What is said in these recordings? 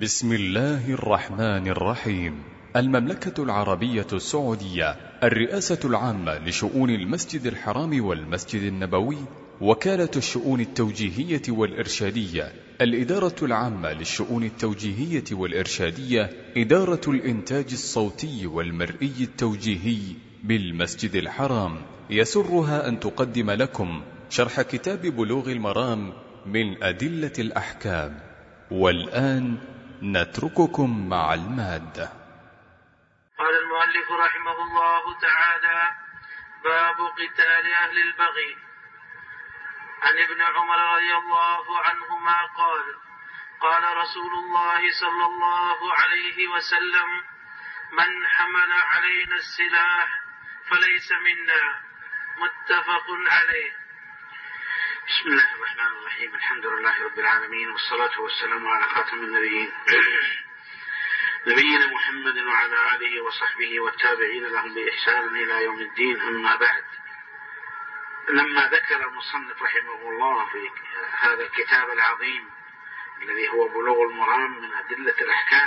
بسم الله الرحمن الرحيم. المملكة العربية السعودية، الرئاسة العامة لشؤون المسجد الحرام والمسجد النبوي، وكالة الشؤون التوجيهية والإرشادية، الإدارة العامة للشؤون التوجيهية والإرشادية، إدارة الإنتاج الصوتي والمرئي التوجيهي بالمسجد الحرام، يسرها أن تقدم لكم شرح كتاب بلوغ المرام من أدلة الأحكام. والآن نترككم مع المادة. قال المؤلف رحمه الله تعالى: باب قتال أهل البغي. عن ابن عمر رضي الله عنهما قال: قال رسول الله صلى الله عليه وسلم: من حمل علينا السلاح فليس منا. متفق عليه. بسم الله الرحمن الرحيم. الحمد لله رب العالمين، والصلاة والسلام على خاتم النبيين نبينا محمد وعلى آله وصحبه والتابعين لهم بإحسان إلى يوم الدين. أما بعد، لما ذكر المصنف رحمه الله في هذا الكتاب العظيم الذي هو بلوغ المرام من أدلة الأحكام،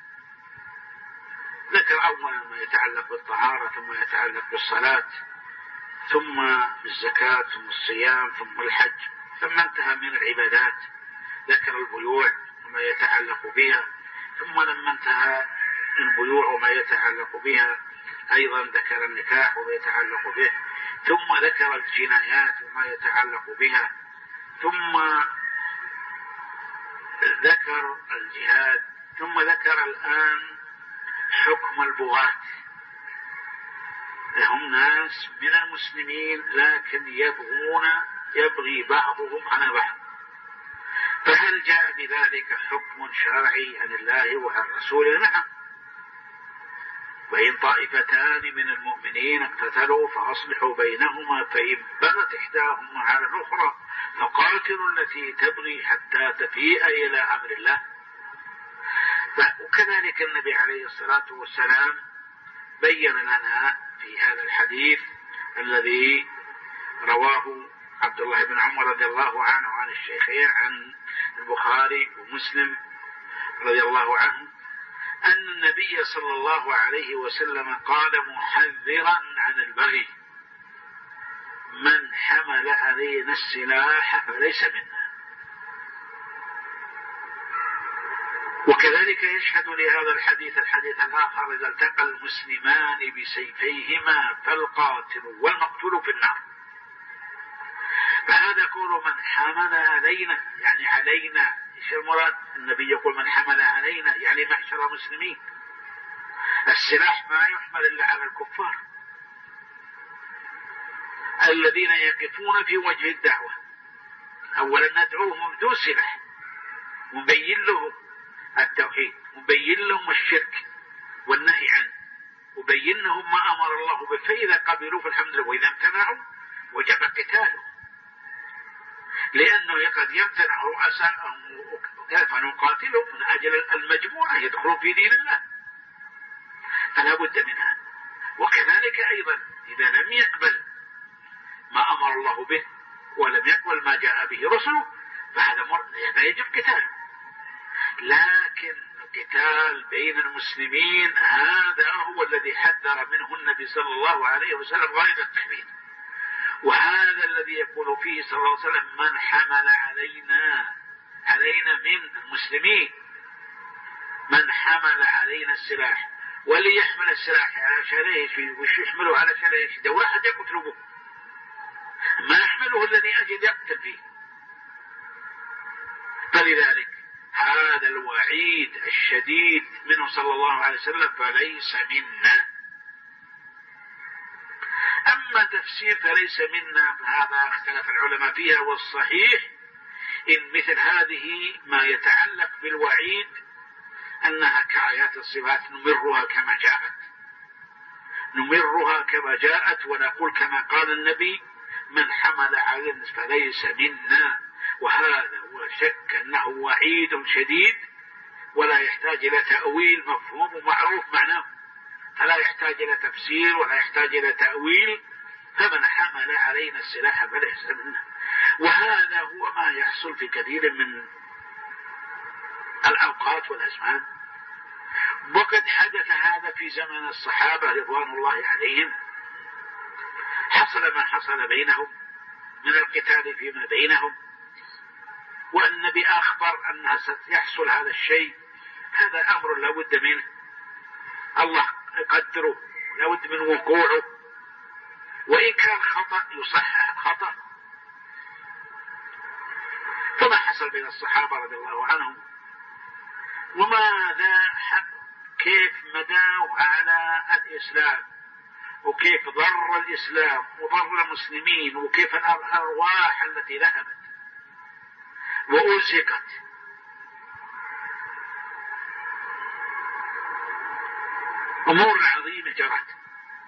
ذكر أولا ما يتعلق بالطهارة، ثم يتعلق بالصلاة، ثم الزكاة، ثم الصيام، ثم الحج، ثم انتهى من العبادات ذكر البيوع وما يتعلق بها، ثم لما انتهى البيوع وما يتعلق بها أيضا ذكر النكاح وما يتعلق به، ثم ذكر الجنايات وما يتعلق بها، ثم ذكر الجهاد، ثم ذكر الآن حكم البغاة. هم ناس من المسلمين لكن يبغي بعضهم على بعض، فهل جاء بذلك حكم شرعي عن الله وعن رسوله؟ نعم. وإن طائفتان من المؤمنين اقتتلوا فأصلحوا بينهما، فإن بغت إحداهما على الأخرى فقاتلوا التي تبغي حتى تفيء إلى أمر الله. وكذلك النبي عليه الصلاة والسلام بين لنا في هذا الحديث الذي رواه عبد الله بن عمر رضي الله عنه عن الشيخين عن البخاري ومسلم رضي الله عنه، أن النبي صلى الله عليه وسلم قال محذرا عن البغي: من حمل علينا السلاح فليس منا. وكذلك يشهد لهذا الحديث الآخر: إذا التقى المسلمان بسيفيهما فالقاتل والمقتول في النار. فهذا قول من حمل علينا، يعني علينا. ايش المراد؟ النبي يقول من حمل علينا يعني معشر المسلمين. السلاح ما يحمل إلا على الكفار الذين يقفون في وجه الدعوة. أولا ندعوهم بدون سلاح ونبين لهم التوحيد، وبين لهم الشرك والنهي عنه، وبين لهم ما أمر الله به، فإذا قبلوا فالحمد لله، وإذا امتنعوا وجب قتالهم، لأنه قد يمتنع رؤساءهم وكيف نقاتلهم من أجل المجموعة يدخلون في دين الله، فلا بد منها. وكذلك أيضا إذا لم يقبل ما أمر الله به ولم يقبل ما جاء به رسله فهذا يجب قتاله. لكن القتال بين المسلمين هذا هو الذي حذر منه النبي صلى الله عليه وسلم غاية التحذير، وهذا الذي يقول فيه صلى الله عليه وسلم: من حمل علينا من المسلمين، من حمل علينا السلاح. واللي يحمل السلاح على شريه وش يحمله على شريه؟ ده واحد يقتل به، ما يحمله الذي أجل يقتل فيه. فلذلك هذا الوعيد الشديد منه صلى الله عليه وسلم: فليس منا. أما تفسير فليس منا فهذا اختلف العلماء فيها، والصحيح إن مثل هذه ما يتعلق بالوعيد أنها كآيات الصفات نمرها كما جاءت ونقول كما قال النبي: من حمل علينا فليس منا. وهذا وشك أنه وعيد شديد ولا يحتاج إلى تأويل، مفهوم ومعروف معناه، فلا يحتاج إلى تفسير ولا يحتاج إلى تأويل. فمن حمل علينا السلاح فليس منا. وهذا هو ما يحصل في كثير من الأوقات والأزمان. وقد حدث هذا في زمن الصحابة رضوان الله عليهم، حصل ما حصل بينهم من القتال فيما بينهم، والنبي أخبر أنها ستحصل هذا الشيء. هذا أمر لا بد منه، الله يقدره، لا بد من وقوعه، وإن كان خطأ يصحح خطأ. فما حصل بين الصحابة رضي الله عنهم، وماذا كيف مداوا على الإسلام، وكيف ضر الإسلام وضر المسلمين، وكيف الأرواح التي ذهبت وأزهقت. أمور عظيمة جرت،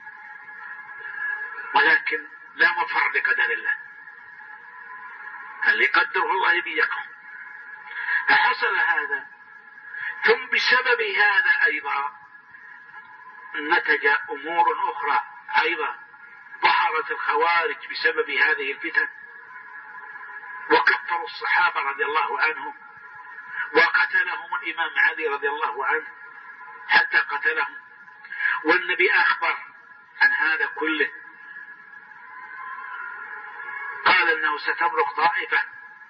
ولكن لا مفر لقدر الله، اللي قدره الله بيقع. فحصل هذا، ثم بسبب هذا أيضا نتج أمور أخرى أيضا. ظهرت الخوارج بسبب هذه الفتن، وكفروا الصحابة رضي الله عنهم، وقتلهم الإمام علي رضي الله عنه حتى قتلهم، والنبي أخبر عن هذا كله، قال إنه ستمرق طائفة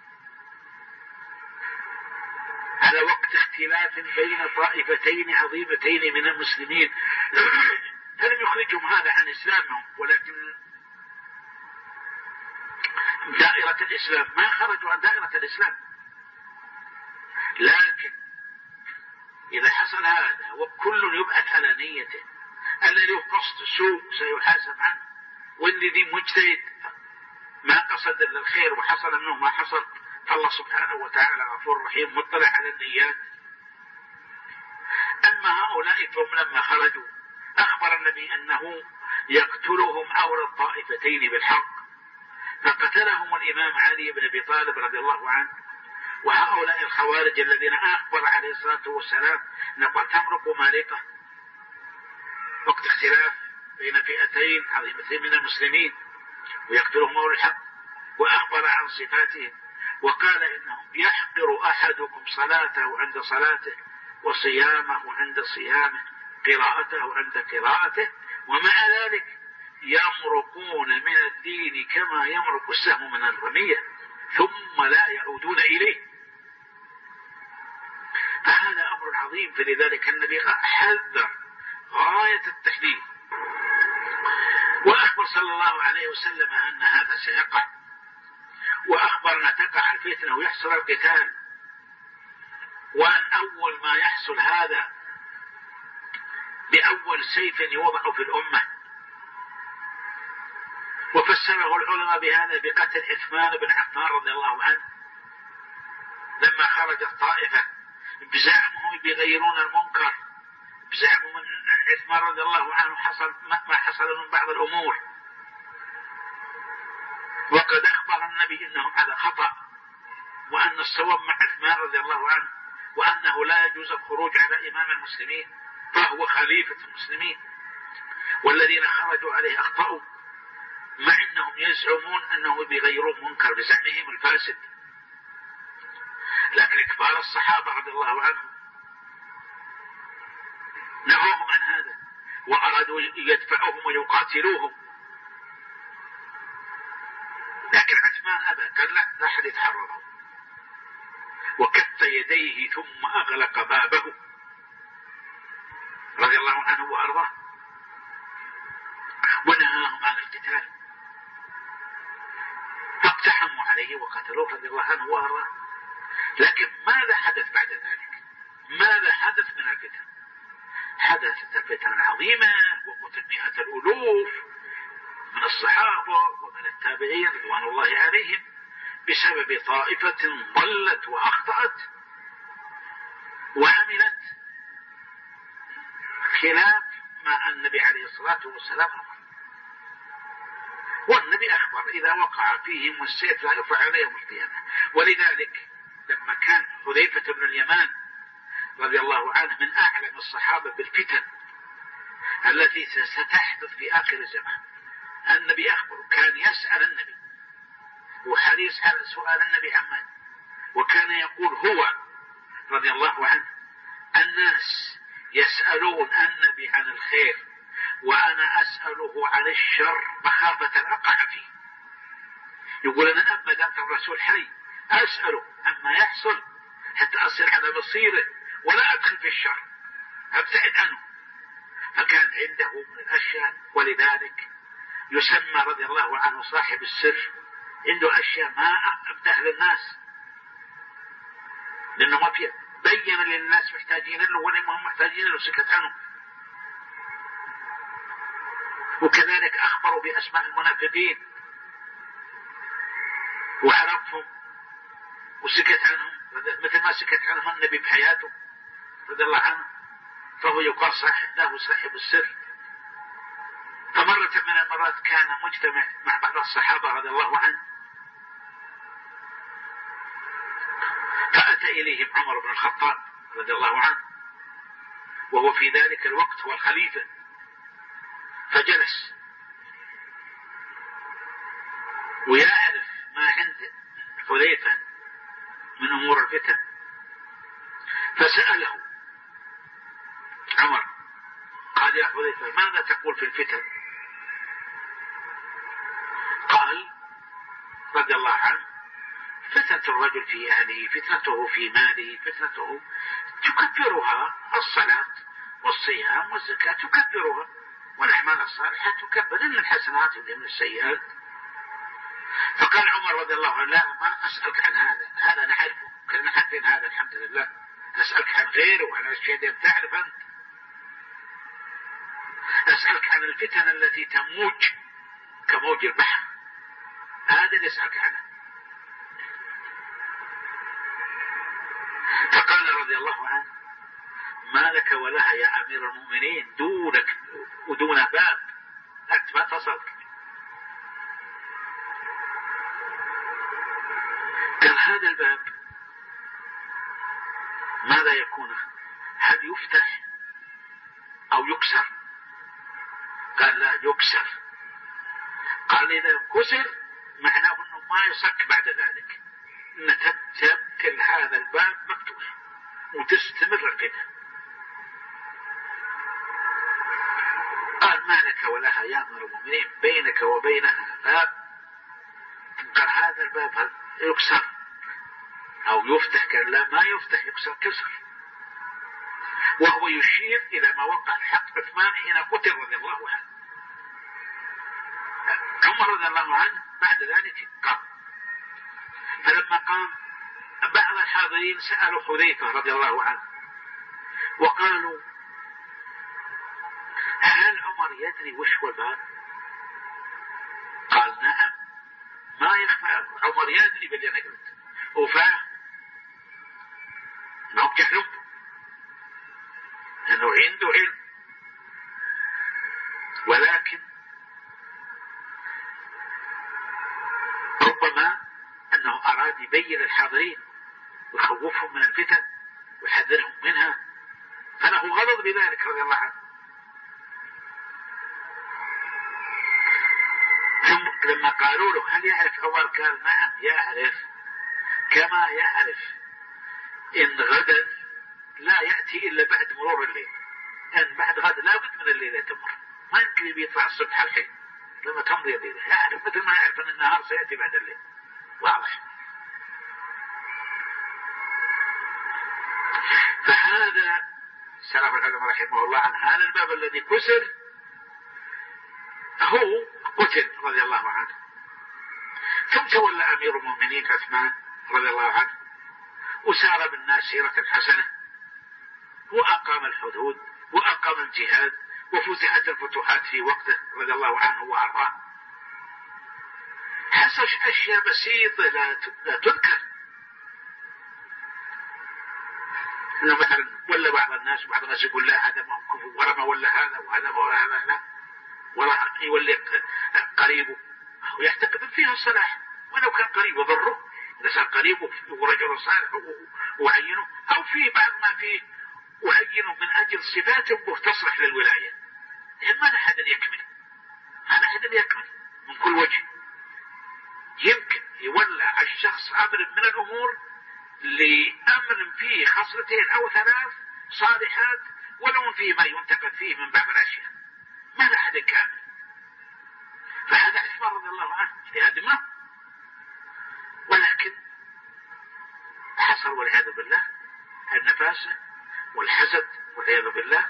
على وقت اختلاف بين طائفتين عظيمتين من المسلمين. فلم يخرجهم هذا عن إسلامهم، ولكن دائرة الإسلام ما خرجوا عن دائرة الإسلام. لكن إذا حصل هذا وكل يبعث على نيته، الذي قصد سوء سيحاسب عنه، والذي مجتهد ما قصد إلا الخير وحصل منه ما حصل، فالله سبحانه وتعالى غفور رحيم مطلع على النيات. أما هؤلاء فهم لما خرجوا أخبر النبي أنه يقتلهم أولى الطائفتين بالحق، فقتلهم الإمام علي بن أبي طالب رضي الله عنه. وهؤلاء الخوارج الذين أخبر عليه الصلاة والسلام نقول تمرق مارقة وقت اختلاف بين فئتين عظيمتين من المسلمين، ويقتلهم أولى الحق، وأخبر عن صفاتهم، وقال إنهم يحقر أحدكم صلاته عند صلاته، وصيامه عند صيامه، قراءته عند قراءته، ومع ذلك يمرقون من الدين كما يمرق السهم من الرمية ثم لا يعودون إليه. فهذا أمر عظيم. فلذلك النبي حذر غاية التحذير، وأخبر صلى الله عليه وسلم أن هذا سيقع، وأخبر أن تقع الفتنة ويحصل القتال، وأن أول ما يحصل هذا بأول سيف يوضع في الأمة. وفسره العلماء بهذا بقتل عثمان بن عفان رضي الله عنه لما خرجت طائفة بزعمهم بيغيرون المنكر، بزعمهم أن عثمان رضي الله عنه حصل ما حصل من بعض الأمور، وقد أخبر النبي إنهم على خطأ، وأن الصواب مع عثمان رضي الله عنه، وأنه لا يجوز الخروج على إمام المسلمين فهو خليفة المسلمين، والذين خرجوا عليه أخطأوا، مع أنهم يزعمون أنه بيغيرون منكر بزعمهم الفاسد. لكن كبار الصحابة رضي الله عنهم نهوهم عن هذا، وأرادوا يدفعوهم ويقاتلوهم، لكن عثمان أبى، قال لا أحد يتحرره، وكف يديه ثم أغلق بابه رضي الله عنه وأرضاه، ونهاهم عن القتال، فاقتحموا عليه وقتلوه رضي الله عنه وأرضاه. لكن ماذا حدث بعد ذلك؟ ماذا حدث من الفتن؟ حدثت فتن عظيمة، وقتل مئة الألوف من الصحابة ومن التابعين رضوان الله عليهم بسبب طائفة ضلت وأخطأت وعملت خلاف ما النبي عليه الصلاة والسلام أمر. والنبي أخبر إذا وقع فيهم السيف لا يرفع عليهم القيامة. ولذلك لما كان حذيفة بن اليمان رضي الله عنه من أعلم الصحابة بالفتن التي ستحدث في آخر الزمان، النبي أخبره، كان يسأل النبي وحريص على سؤال النبي عمان، وكان يقول هو رضي الله عنه: الناس يسألون النبي عن الخير وأنا أسأله عن الشر مخافة أن أقع فيه. يقول: أنا ما دامت الرسول حي أسأله عما يحصل حتى أصير على بصيره ولا أدخل في الشر، أبتعد عنه. فكان عنده من الأشياء، ولذلك يسمى رضي الله عنه صاحب السر، عنده أشياء ما أبدأ للناس، لأنه ما فيه بين للناس محتاجين له ولا هم محتاجين له، سكت عنه. وكذلك أخبروا بأسماء المنافقين وعرفهم وسكت عنهم، مثل ما سكت عنهم النبي بحياته رضي الله عنه، فهو يقال له صاحب السر. فمرة من المرات كان مجتمع مع بعض الصحابة رضي الله عنه، فأتى إليهم عمر بن الخطاب رضي الله عنه، وهو في ذلك الوقت هو الخليفة، فجلس ويعرف ما عند حذيفة من أمور الفتن، فسأله عمر قال: يا حذيفة ماذا تقول في الفتن؟ قال رضي الله عنه: فتنة الرجل في أهله، فتنته في ماله، فتنته تكبرها الصلاة والصيام والزكاة، تكبرها، والأعمال الصالحة تكبر، إن الحسنات من السيئات. فقال عمر رضي الله عنه: لا، ما أسألك عن هذا نعرفه، كلنا عارفين هذا الحمد لله، أسألك عن غيره وعن الشيء تعرف أنت. أسألك عن الفتن التي تموج كموج البحر، هذا اللي أسألك عنه. فقال رضي الله عنه: ما لك ولها يا أمير المؤمنين، دونك ودون باب، أنت ما تصلك. قال: هذا الباب ماذا يكون؟ هل يفتح أو يكسر؟ قال: لا، يكسر. قال: إذا كسر معناه أنه ما يصك بعد ذلك، أن تبقى هذا الباب مفتوح وتستمر الفتن. قال: ما لك ولها يا أمير المؤمنين، بينك وبينها باب. قال: هذا الباب يكسر أو يفتح؟ قال: لا، ما يفتح، يكسر كسر. وهو يشير إلى ما وقع حق عثمان حين قتل رضي الله عنه. عمر رضي الله عنه بعد ذلك قام، فلما قام بعض الحاضرين سألوا حذيفة رضي الله عنه وقالوا: هل عمر يدري وش هو الباب؟ قال: نعم، ما يخفى، عمر يدري باللي أنا قلت وفاه، ما بجهله، لأنه عنده علم، ولكن ربما أنه أراد يبين الحاضرين ويخوفهم من الفتن ويحذرهم منها، فله غضب بذلك رضي الله عنه. ثم لما قالوا له: هل يعرف عمر؟ قال: نعم يعرف، كما يعرف إن غدا لا يأتي إلا بعد مرور الليل، يعني بعد غد لا بد من الليلة تمر، ما يمكن بيطلع الصبح الحين لما تمضي الليلة، يعرف مثل ما يعرف أن النهار سيأتي بعد الليل، واضح. فهذا سلف العلماء رحمه الله عن هذا الباب الذي كسر، هو قتل رضي الله عنه. ثم تولى أمير المؤمنين عثمان رضي الله عنه وسار بالناس سيرة حسنة، وأقام الحدود وأقام الجهاد وفتحت الفتوحات في وقته رضي الله عنه وأرضاه. حصل أشياء بسيطة لا تذكر، إنه مثلا ولا بعض الناس يقول: لا، هذا ما هو كفو، ولا ما ولا هذا وهذا ولا هذا، لا، ولا يولي قريبه ويعتقد فيها الصلاح، ولو كان قريبه ضره، إذا صار قريبه ورجل صالح وعينه، أو في بعض ما فيه وعينه من أجل صفاته تصلح للولاية، ما أحد يكمل، ما أحد يكمل من كل وجه. يمكن يولى الشخص أمر من الأمور لأمر فيه خصلتين أو ثلاث صالحات ولو فيه ما ينتقد فيه من بعض الأشياء، ما لا أحد كامل. فهذا عثمان رضي الله عنه اجتهاد منه، ولكن حصل والعياذ بالله النفاسة والحسد والعياذ بالله،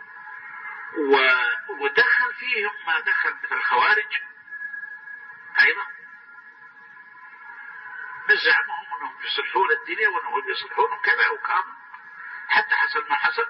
ودخل فيهم ما دخل مثل الخوارج أيضا بزعمهم أنهم يصلحون الدنيا وأنهم يصلحون كذا وكذا، حتى حصل ما حصل.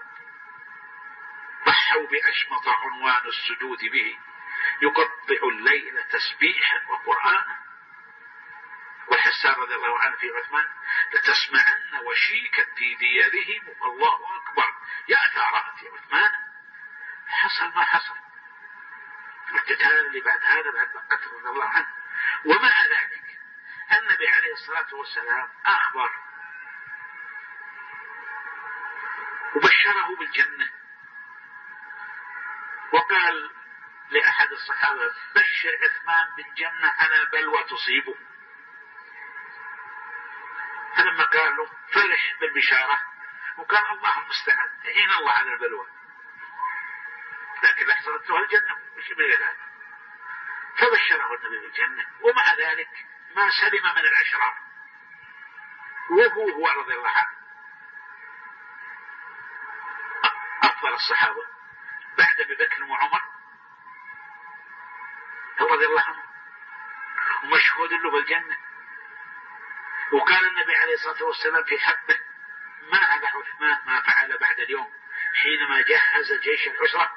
ضحوا بأشمط عنوان السجود به يقطع الليل تسبيحا وقرآنا. والحسان رضي الله عنه في عثمان لتسمعن وشيكا في ديارهم الله أكبر يا ثارات يا عثمان. حصل ما حصل، القتال اللي بعد هذا بعد قتل رضي الله عنه. ومع ذلك النبي عليه الصلاة والسلام أخبر وبشره بالجنة، وقال لأحد الصحابة بشر عثمان بالجنة على بلوى تصيبه. فلما قال له فرح بالبشارة وقال الله المستعان تعين الله على البلوى، لكن حصلت له الجنة مش من ذلك. فبشره النبي بالجنة، ومع ذلك ما سلم من الأشرار، وهو رضي الله عنه أفضل الصحابة بعد أبي بكر وعمر رضي الله عنه، ومشهود له بالجنة. وقال النبي عليه الصلاة والسلام في حقه ما على عثمان ما فعل بعد اليوم حينما جهز جيش العسرة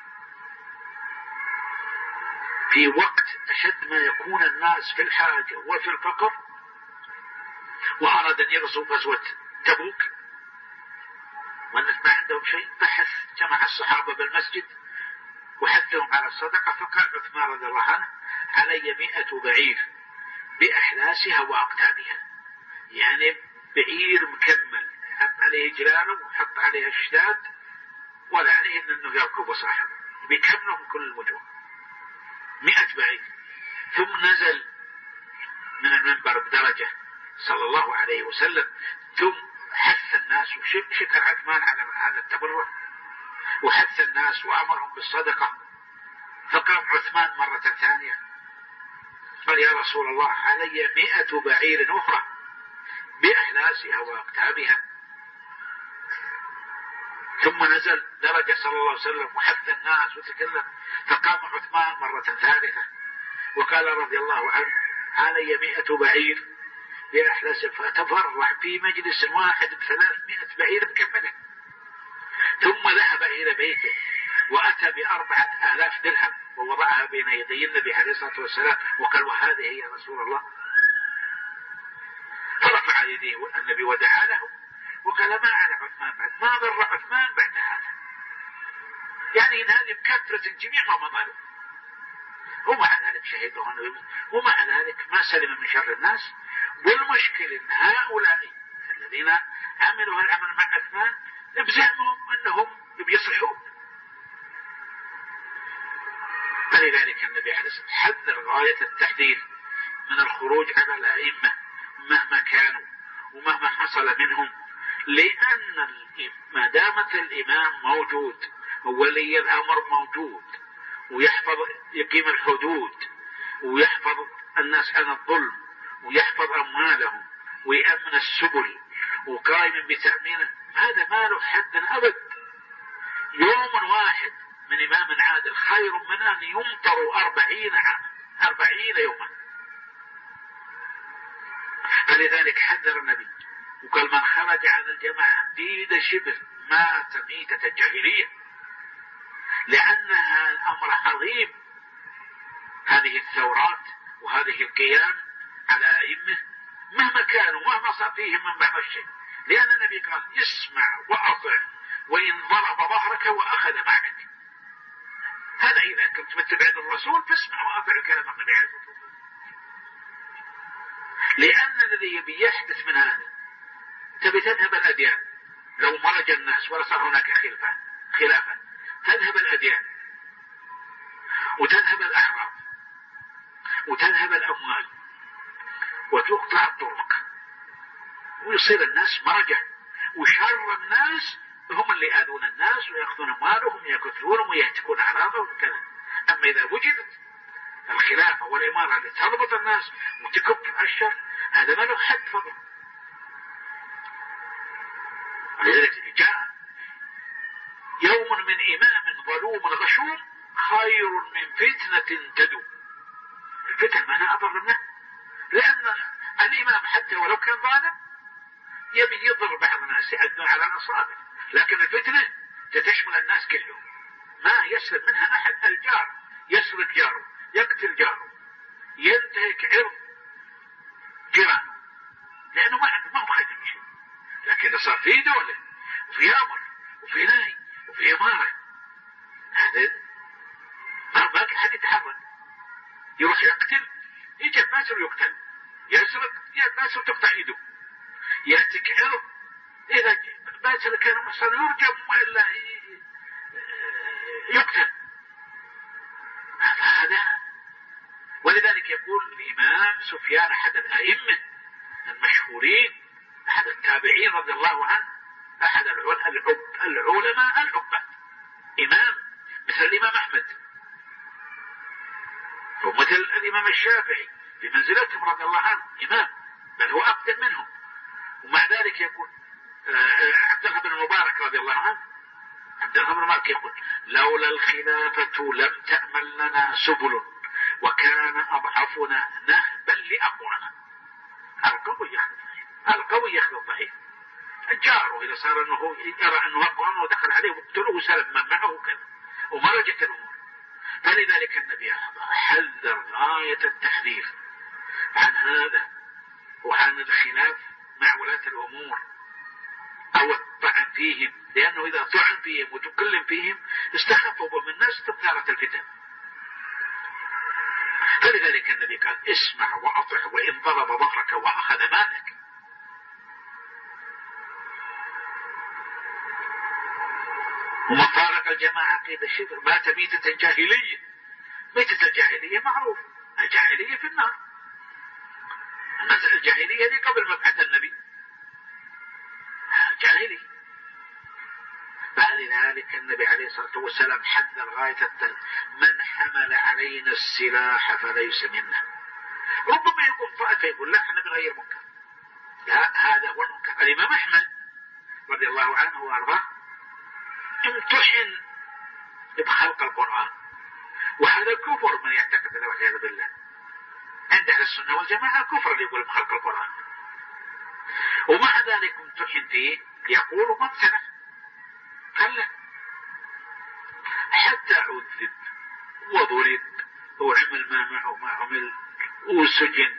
في وقت أشد ما يكون الناس في الحاجة وفي الفقر، وأراد أن يغزو غزوة تبوك والناس ما عندهم شيء، بحث جمع الصحابة بالمسجد وحثهم على الصدقة. فقال عثمان رضي الله عنه علي 100 بعير بأحلاسها وأقتابها، يعني بعير مكمل حط عليه جلاله وحط عليه الشداد ولا عليه أنه يركب صاحبه، بيكمله من كل الوجوه 100 بعير. ثم نزل من المنبر بدرجة صلى الله عليه وسلم، ثم حث الناس وشكر عثمان على التبرع، وحث الناس وأمرهم بالصدقة. فقام عثمان مرة ثانية قال يا رسول الله علي 100 بعير أخرى بأحلاسها وأقتابها. ثم نزل درجة صلى الله عليه وسلم وحث الناس وتكلم. فقام عثمان مرة ثالثة وقال رضي الله عنه علي 100 بعير بأحلاسها، فتفرع في مجلس واحد ب300 بعير مكملة. ثم ذهب إلى بيته وأتى ب4000 درهم ووضعها بين يدي النبي عليه الصلاة والسلام وقال وهذه هي رسول الله. فرفع يديه النبي ودعا له وقال ما على عثمان بعد، ما ضر عثمان بعد هذا، يعني إن هذه بكثرة جميع ما مضى. ومع ذلك شهده ومع ذلك ما سلم من شر الناس. والمشكلة إن هؤلاء الذين عملوا هالعمل مع عثمان بزعمهم أنهم بيصلحون. فلذلك النبي عليه الصلاة والسلام حذر غاية التحذير من الخروج على الأئمة مهما كانوا ومهما حصل منهم، لأن ما دامت الإمام موجود وولي الأمر موجود ويحفظ يقيم الحدود ويحفظ الناس عن الظلم ويحفظ أموالهم ويأمن السبل وقائم بتأمينه، هذا ما له حد أبد. يوم واحد من إمام عادل خير من أن يمطر 40 عام 40 يوما. فلذلك حذر النبي وقال من خرج عن الجماعة ديد شبر مات ميتة الجاهلية، لأنها الأمر عظيم هذه الثورات وهذه القيام على أئمة مهما كانوا مهما صار فيهم من بعض الشيء، لأن النبي قال اسمع وأطع وإن ضرب ظهرك وأخذ معك. هذا إذا كنت متبع الرسول فاسمع وأطع الكلام النبي عليه الصلاة والسلام، لأن الذي يبي يحدث من هذا تبي تذهب الأديان. لو مرج الناس ولا صار هناك خلافة تذهب الأديان وتذهب الأعراض وتذهب الأموال وتقطع الطرق ويصير الناس مرجع، وشر الناس هم اللي يآذون الناس ويأخذون أموالهم ويقتلونهم ويهتكون أعراضهم وكذا. أما إذا وجدت الخلافة والإمارة اللي تضبط الناس وتكف الشر، هذا ما له حد فضل. ولذلك جاء يوم من إمام ظلوم غشوم خير من فتنة تدوم. الفتنة معناها أضر منه، لأن الإمام حتى ولو كان ظالم يبي يضر بعض الناس يأذون على الأصابع، لكن الفتنة تشمل الناس كلهم، ما يسلم منها أحد. الجار يسرق جاره، يقتل جاره، ينتهك عرض جيرانه، لأنه ما هو خايف من شيء. لكن إذا صار في دولة وفي أمر وفي نهي وفي إمارة، هذا ما حد يتحرك. يروح يقتل، يجي باسر يقتل، يسرق باسر تقطع يده، يهتك عرض، إذا باسر كان محصن يرجم وإلا يقتل. هذا ولذلك يقول الإمام سفيان أحد الأئمة المشهورين، أحد التابعين رضي الله عنه، أحد العلماء العباد، إمام مثل الإمام أحمد ومثل الإمام الشافعي بمنزلتهم رضي الله عنه، إمام بل هو أقدم منهم. ومع ذلك يقول عبد الله بن المبارك رضي الله عنه، عبد الله بن المبارك يقول لولا الخلافة لم تأمن لنا سبل وكان أضعفنا نهبا لأقوانا. القوي يأخذ الضعيف. الجار إذا صار أنه يرى أنه أقوى ودخل عليه وقتله سلب من معه كذا ومرجت الأمور. فلذلك النبي حذر غاية التحذير عن هذا وعن الخلاف مع ولاة الأمور أو الطعن فيهم، لأنه إذا طعن فيهم وتكلم فيهم استخفوا من الناس تبثارة الفتن. فلذلك النبي قال اسمع وأطع وإن ضرب ظهرك وأخذ مالك. ومن فارق الجماعة قيد الشبر مات ميتة جاهلية. ميتة الجاهلية معروف، الجاهلية في النار. الجاهلية دي قبل مبعث النبي جاهلي. فلذلك النبي عليه الصلاة والسلام حذر غاية من حمل علينا السلاح فليس منا. ربما يكون طائفة يقول لا احنا بغير منكر، لا هذا هو المنكر. الإمام أحمد رضي الله عنه وأرضاه امتحن بخلق القرآن، وهذا كفر من يعتقد ذلك والعياذ بالله. عند أهل السنة والجماعة كفر اللي يقول بخلق القرآن، ومع ذلك امتحن فيه يقول من سنة قال حتى عذب وضرب وعمل ما معه ما عمل وسجن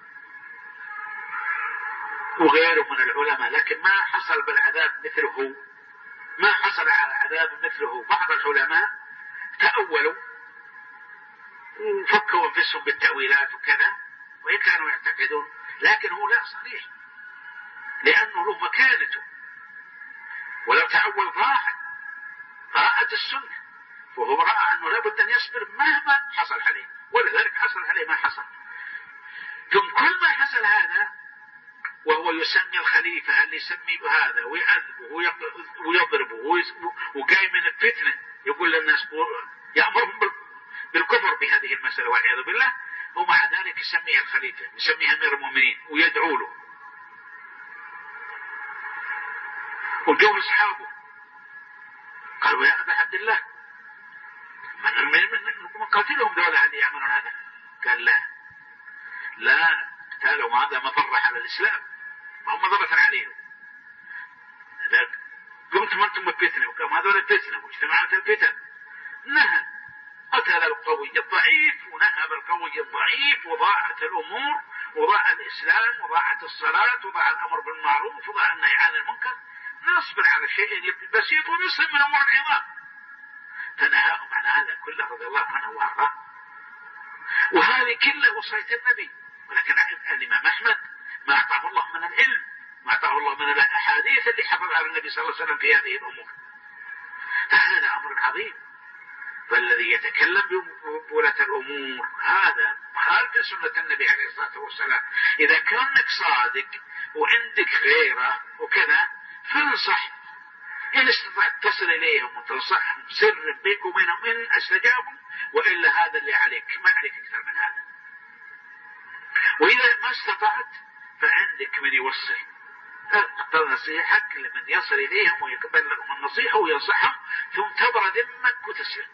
وغيره من العلماء، لكن ما حصل بالعذاب مثله، ما حصل على عذاب مثله. بعض العلماء تأولوا وفكوا انفسهم بالتأويلات وكذا وإن كانوا يعتقدون، لكن هو لا صريح لأنه له مكانته، ولو تأول ضاعت السنة، وهو رأى أنه لابد أن يصبر مهما حصل عليه، ولذلك حصل عليه ما حصل. ثم كل ما حصل هذا وهو يسمي الخليفة اللي يسمي بهذا ويعذبه ويضربه وقايم من الفتنة، يقول للناس يأمرهم بالكفر بهذه المسألة والعياذ بالله، ومع ذلك يسميها الخليفة يسميها أمير المؤمنين ويدعو له. وجوه أصحابه قالوا يا أبا عبد الله من قاتلهم دولة اللي يعملون هذا؟ قال لا قتالهم هذا مضرة على الإسلام وهم مضرة عليهم. قمتم أنتم الفتنة وقام هذول الفتنة واجتمعت الفتن، نهى قتل القوي الضعيف ونهب القوي الضعيف، وضاعت الأمور وضاع الإسلام وضاعت الصلاة وضاع الأمر بالمعروف وضاع النهي عن المنكر. نصبر على شيء بسيط ونصب من أمور العظام. فنهاهم عن هذا كله رضي الله عنه وارضاه، وهذه كلها وصية النبي. ولكن الإمام أحمد ما أعطاه الله من العلم، ما أعطاه الله من الأحاديث اللي حفظ على النبي صلى الله عليه وسلم في هذه الأمور. فهذا أمر عظيم. فالذي يتكلم بولاة الأمور هذا خالف سنة النبي عليه الصلاة والسلام. إذا كانك صادق وعندك غيره وكذا فانصح، إن استطعت تصل إليهم وتنصحهم سر بينك وبينهم إن استجابوا، وإلا هذا اللي عليك، ما عليك أكثر من هذا. وإذا ما استطعت فعندك من يوصل، أقتل نصيحك لمن يصل إليهم ويقبل لهم النصيحة وينصحهم، ثم تبرى ذمك وتسير.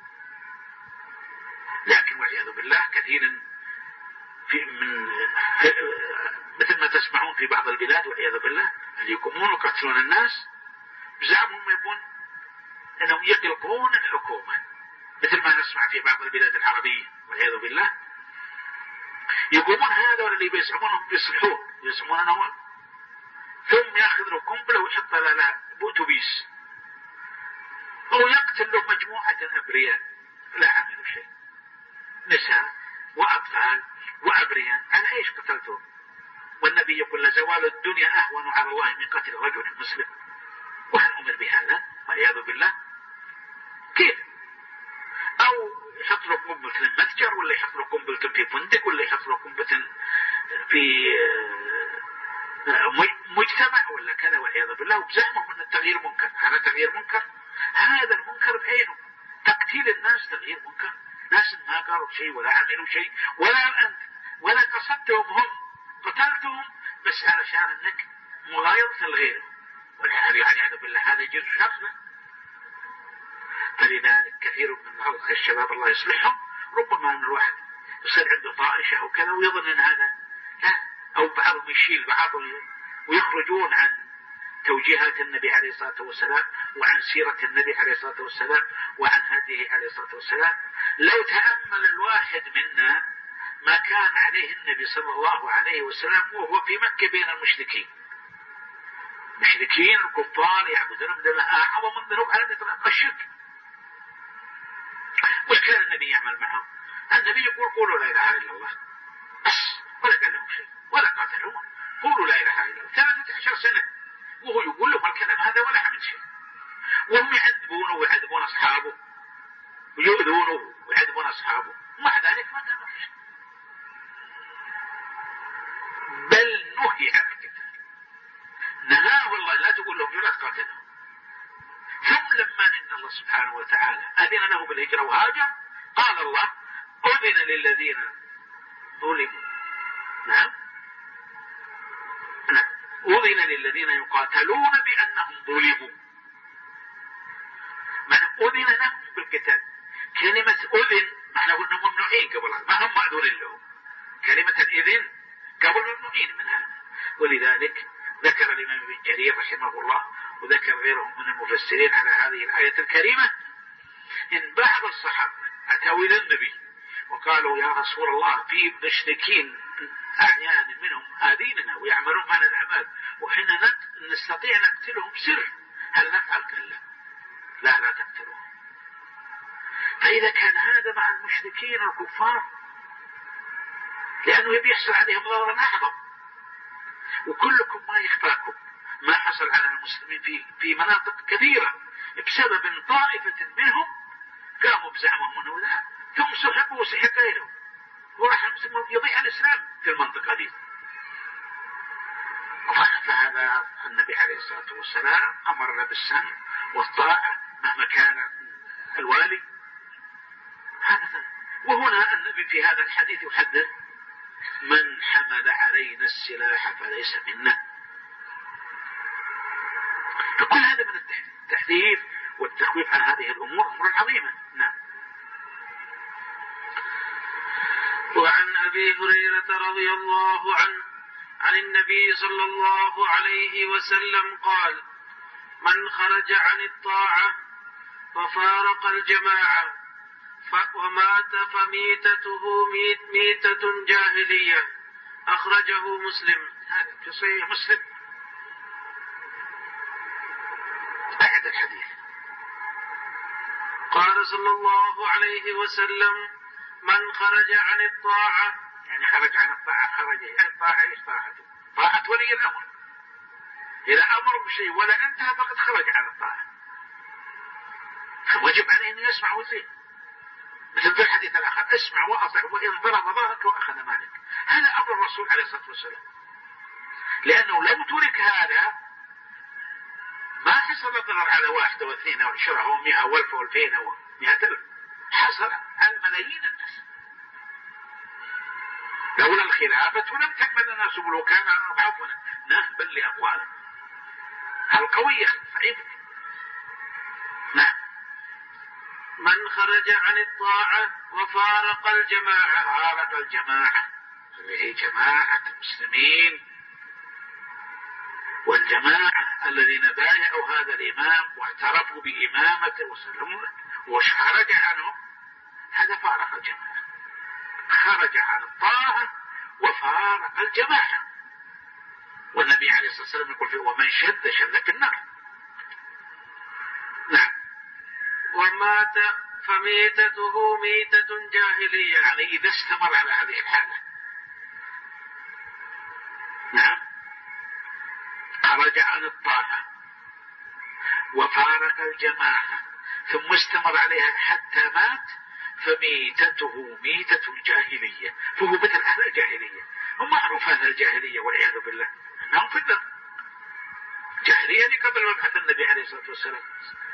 لكن والعياذ بالله كثير من مثل ما تسمعون في بعض البلاد والعياذ بالله اللي يقومون ويقتلون الناس بزعمهم يبون أنهم يقلقون الحكومة، مثل ما نسمع في بعض البلاد العربية والعياذ بالله. يقومون هذا واللي بيزعمونهم بيصلحون، يزعمون أنهم، ثم يأخذ له قنبلة ويحط لها بأتوبيس أو يقتل له مجموعة أبرياء لا عملوا شيء، نساء وأطفال وأبرياء، على إيش قتلتهم؟ والنبي يقول لزوال الدنيا أهون على الله من قتل رجل مسلم، وهل أمر بهذا والعياذ بالله؟ كيف؟ أو يحط له قنبلة المتجر، ولا يحط له قنبلة في فندق، ولا يحط له قنبلة في مجتمع ولا كذا والعياذ بالله، وبزعمهم أن التغيير منكر. هذا تغيير منكر، هذا المنكر بعينه. تقتيل الناس تغيير منكر، ناس ما قالوا شيء ولا عملوا شيء ولا أنت ولا قصدتهم، هم قتلتهم بس علشان أنك مغايرة الغير، والعياذ بالله هذا يجوز شرنا. فلذلك كثير من الشباب الله يصلحهم ربما أن الواحد يصير عنده طائشة أو كذا ويظن أن هذا لا، أو بعضهم يشيل بعض ويخرجون عن توجيهات النبي عليه الصلاة والسلام وعن سيرة النبي عليه الصلاة والسلام وعن هديه عليه الصلاة والسلام. لو تأمل الواحد منا ما كان عليه النبي صلى الله عليه وسلم وهو في مكة بين المشركين، مشركين الكفار يعبدون من الله، أعظم من ذنوب على الإطلاق الشرك. وش كان النبي يعمل معهم؟ النبي يقول قولوا لا إله إلا الله بس، ولا قال لهم شيء ولا قاتلوه، قولوا لا إله إلا الله 13 سنة وهو يقول لهم الكلام هذا ولا عمل شيء، وهم يعذبونه ويعذبون أصحابه ويؤذونه ويعذبون أصحابه، ومع ذلك ما تعمل شيء، بل نهي عن القتال، نهاه والله لا تقول لهم لا تقاتلهم. ثم لما إن الله سبحانه وتعالى أذن له بالهجرة وهاجر، قال الله أذن للذين ظلموا، نعم أذن للذين يقاتلون بأنهم ظلموا، من أذن لهم بالقتال. كلمة أذن احنا قلنا ممنوعين قبل، ما هم مأذون لهم، كلمة الإذن قبل ممنوعين من هذا. ولذلك ذكر الإمام ابن جرير رحمه الله وذكر غيرهم من المفسرين على هذه الآية الكريمة إن بعض الصحابة أتوا إلى النبي وقالوا يا رسول الله في مشركين أعيان منهم آذيننا ويعملون معنا الأعمال وحنا نستطيع نقتلهم سر، هل نفعل؟ كلا لا تقتلوهم. فإذا كان هذا مع المشركين الكفار لأنه بيحصل عليهم ضرر أعظم، وكلكم ما يخفاكم ما حصل على المسلمين في مناطق كثيرة بسبب طائفة منهم قاموا بزعمهم منه ذا ثم سحقوا وسحق غيرهم وراح يضيع الإسلام في المنطقة دي. فهذا النبي عليه الصلاة والسلام أمرنا بالسمع والطاعة مهما كان الوالي. وهنا النبي في هذا الحديث يحذر من حمل علينا السلاح فليس منا. فكل هذا من التحذير والتخويف عن هذه الأمور أمور عظيمة. نعم. وعن أبي هريرة رضي الله عنه عن النبي صلى الله عليه وسلم قال من خرج عن الطاعة ففارق الجماعة ومات فميتته ميتة جاهلية أخرجه مسلم. هذا في صحيح مسلم. أحد الحديث قال صلى الله عليه وسلم من خرج عن الطاعة، يعني خرج عن الطاعة، خرج الطاعة ايش طاعته؟ طاعة ولي الأمر، إذا أمر بشيء ولا انتهى فقد خرج عن الطاعة، وجب عليه أن يسمع ويطيع. مثل في الحديث الآخر اسمع وأطع وإن ضرب ظهرك وأخذ مالك، هذا أمر الرسول عليه الصلاة والسلام. لأنه لو ترك هذا ما حصل الضرر على 1 و2 و10 و100 و1000 و2000 و100,000، حصل على ملايين الناس. لولا الخلافة لم تقبل الناس ملوكان عفوا نهبا لأقوالهم. القوية ضعيفة. نعم. من خرج عن الطاعة وفارق الجماعة. فارق الجماعة اللي هي جماعة المسلمين، والجماعة الذين بايعوا هذا الإمام واعترفوا بإمامته وسلموا وخرج عنه، هذا فارق الجماعة، خرج عن الطاعة وفارق الجماعة. والنبي عليه الصلاة والسلام يقول فيه ومن شد في النار. نعم. ومات فميتته ميتة جاهلية، يعني إذا استمر على هذه الحالة. نعم. خرج عن الطاعة وفارق الجماعة ثم استمر عليها حتى مات، فميتته ميتة جاهلية، فهو مثل أهل الجاهلية. هم معروف أهل الجاهلية والعياذ بالله أنهم في النار. جاهلية قبل مبعث النبي عليه الصلاة والسلام.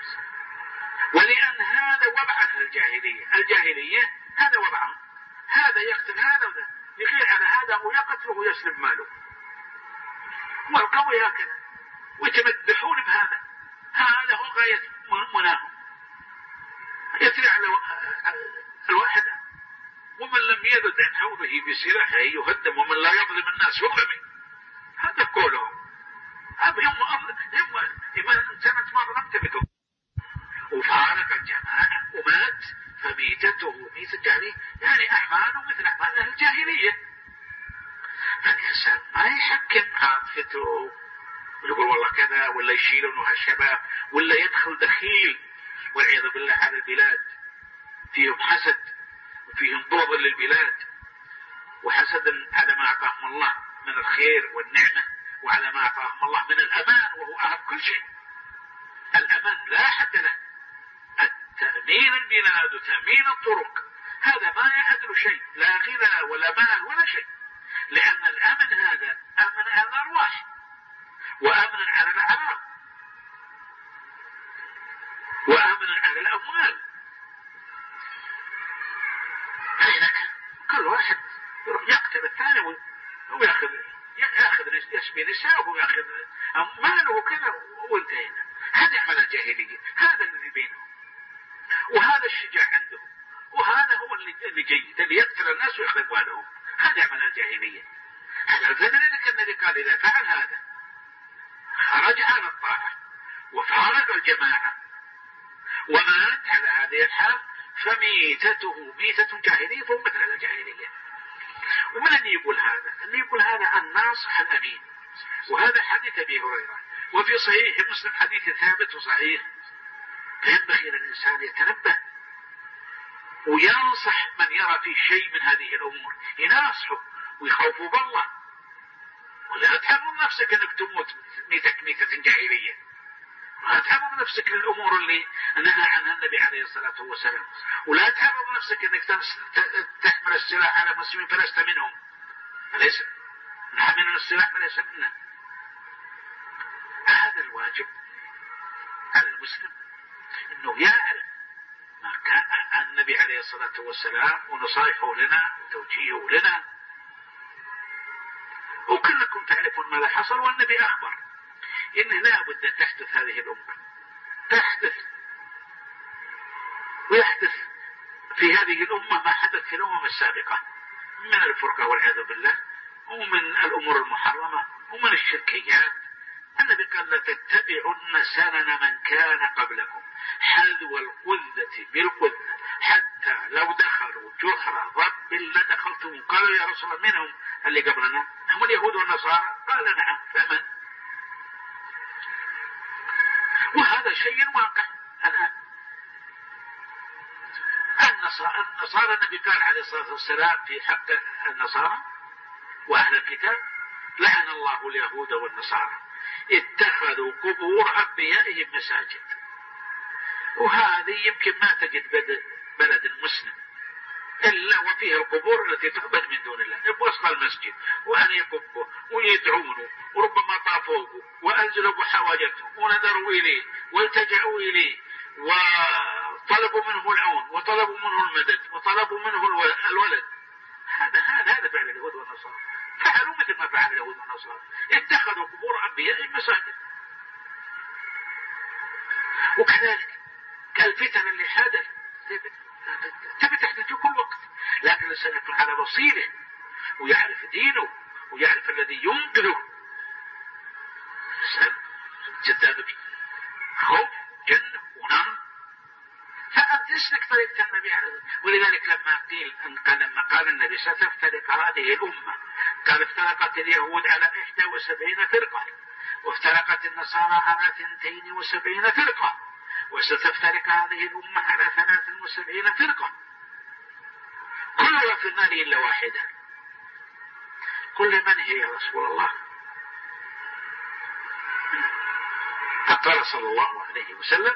ولأن هذا وضع أهل الجاهلية هذا وضعهم، هذا يقتل هذا وذا، يغير على هذا ويقتله ويسلم ماله، والقوي هكذا، ويتمدحون بهذا، هذا هو غاية مناهم، يتري على الواحد. ومن لم يذد عن حوضه بسلاحه يهدم، ومن لا يظلم الناس يظلم. هذا قولهم. هم إنسانة ما ظلمت بكم. وفارق الجماعة ومات فميتته ميتة جاهلية، يعني أعماله مثل أعمال أهل الجاهلية. فالإنسان ما يحكم عاطفته ويقول والله كذا، ولا يشيلونه هالشباب، ولا يدخل دخيل والعياذ بالله على البلاد فيهم حسد وفيهم بغض للبلاد، وحسدا على ما أعطاهم الله من الخير والنعمة، وعلى ما أعطاهم الله من الأمان، وهو أهم كل شيء. الأمان لا حد له. تأمين البلاد وتأمين الطرق هذا ما يعدل شيء، لا غنى ولا مال ولا شيء، لأن الأمن هذا أمن على الأرواح وأمن على الأعراض وأمن على الأموال. فإذا كل واحد يروح يقتل الثاني ويأخذ يشبي نساءه ويأخذ ماله كذا وانتهينا. هذا يعمل الجاهلية، هذا الذي بينهم، وهذا الشجاع عندهم، وهذا هو اللي جيد، اللي يقتل الناس ويأخذ مالهم. هذا يعمل الجاهلية. هذا فذلك النبي قال إذا فعل هذا خرج عن الطاعة وفارق الجماعة ومات على هذه الحال فميتته ميتة جاهلية، فهو مثل الجاهلية. ومن اللي يقول هذا؟ اللي يقول هذا الناصح الأمين. وهذا حديث أبي هريرة، وفي صحيح مسلم حديث ثابت وصحيح. فينبغي للإنسان يتنبه وينصح من يرى في شيء من هذه الأمور، يناصحه ويخوفه بالله، ولا تحرم نفسك أنك تموت ميتة جاهلية، ولا تحرم نفسك للأمور اللي نهى عنها النبي عليه الصلاة والسلام، ولا تحرم نفسك أنك تحمل السلاح على مسلمين فلست منهم، فليس نحمل السلاح فليس منا. هذا الواجب على المسلم أنه يعلم ما كان النبي عليه الصلاة والسلام ونصائحه لنا وتوجيهه لنا، وكلكم تعرفون ماذا حصل. والنبي أخبر إنه لا بد أن تحدث هذه الأمة، تحدث ويحدث في هذه الأمة ما حدث في الأمم السابقة من الفرقة والعياذ بالله، ومن الأمور المحرمة ومن الشركيات. النبي قال لا تتبعن سنن من كان قبلكم حذو القذة بالقذة حتى لو دخلوا جحر ضب لدخلتم. قالوا يا رسول الله منهم اللي قبلنا؟ هم اليهود والنصارى؟ قال نعم. فمن؟ وهذا شيء واقع الآن. النصارى النبي قال عليه الصلاة والسلام في حق النصارى وأهل الكتاب لعن الله اليهود والنصارى اتخذوا قبور أنبيائهم مساجد. وهذه يمكن ما تجد بلد مسلم إلا وفيه القبور التي تعبد من دون الله بوسط المسجد، وأن يقبوا ويدعونه وربما طافوه وأنزلوا بحواجتهم ونذروا إليه والتجعوا إليه وطلبوا منه العون وطلبوا منه المدد وطلبوا منه الولد. هذا فعل اليهود والنصارى، فعلوا مثل ما فعل اليهود والنصارى، اتخذوا قبور أنبياء مساجد. وكذلك الفتن اللي حدث تحدث في كل وقت، لكن الإنسان يكون على بصيره ويعرف دينه ويعرف الذي ينقذه. الإنسان جذابك خوف جنة ونار، فأنت اسلك طريقة النبي عليه الصلاة والسلام. ولذلك لما قال النبي ستفترق هذه الأمة، قال افترقت اليهود على 71 فرقة وافترقت النصارى على 72 فرقة وستفترق هذه الأمة على 73 فرقة كلها في النار إلا واحدة. كل من هي يا رسول الله؟ فقال صلى الله عليه وسلم: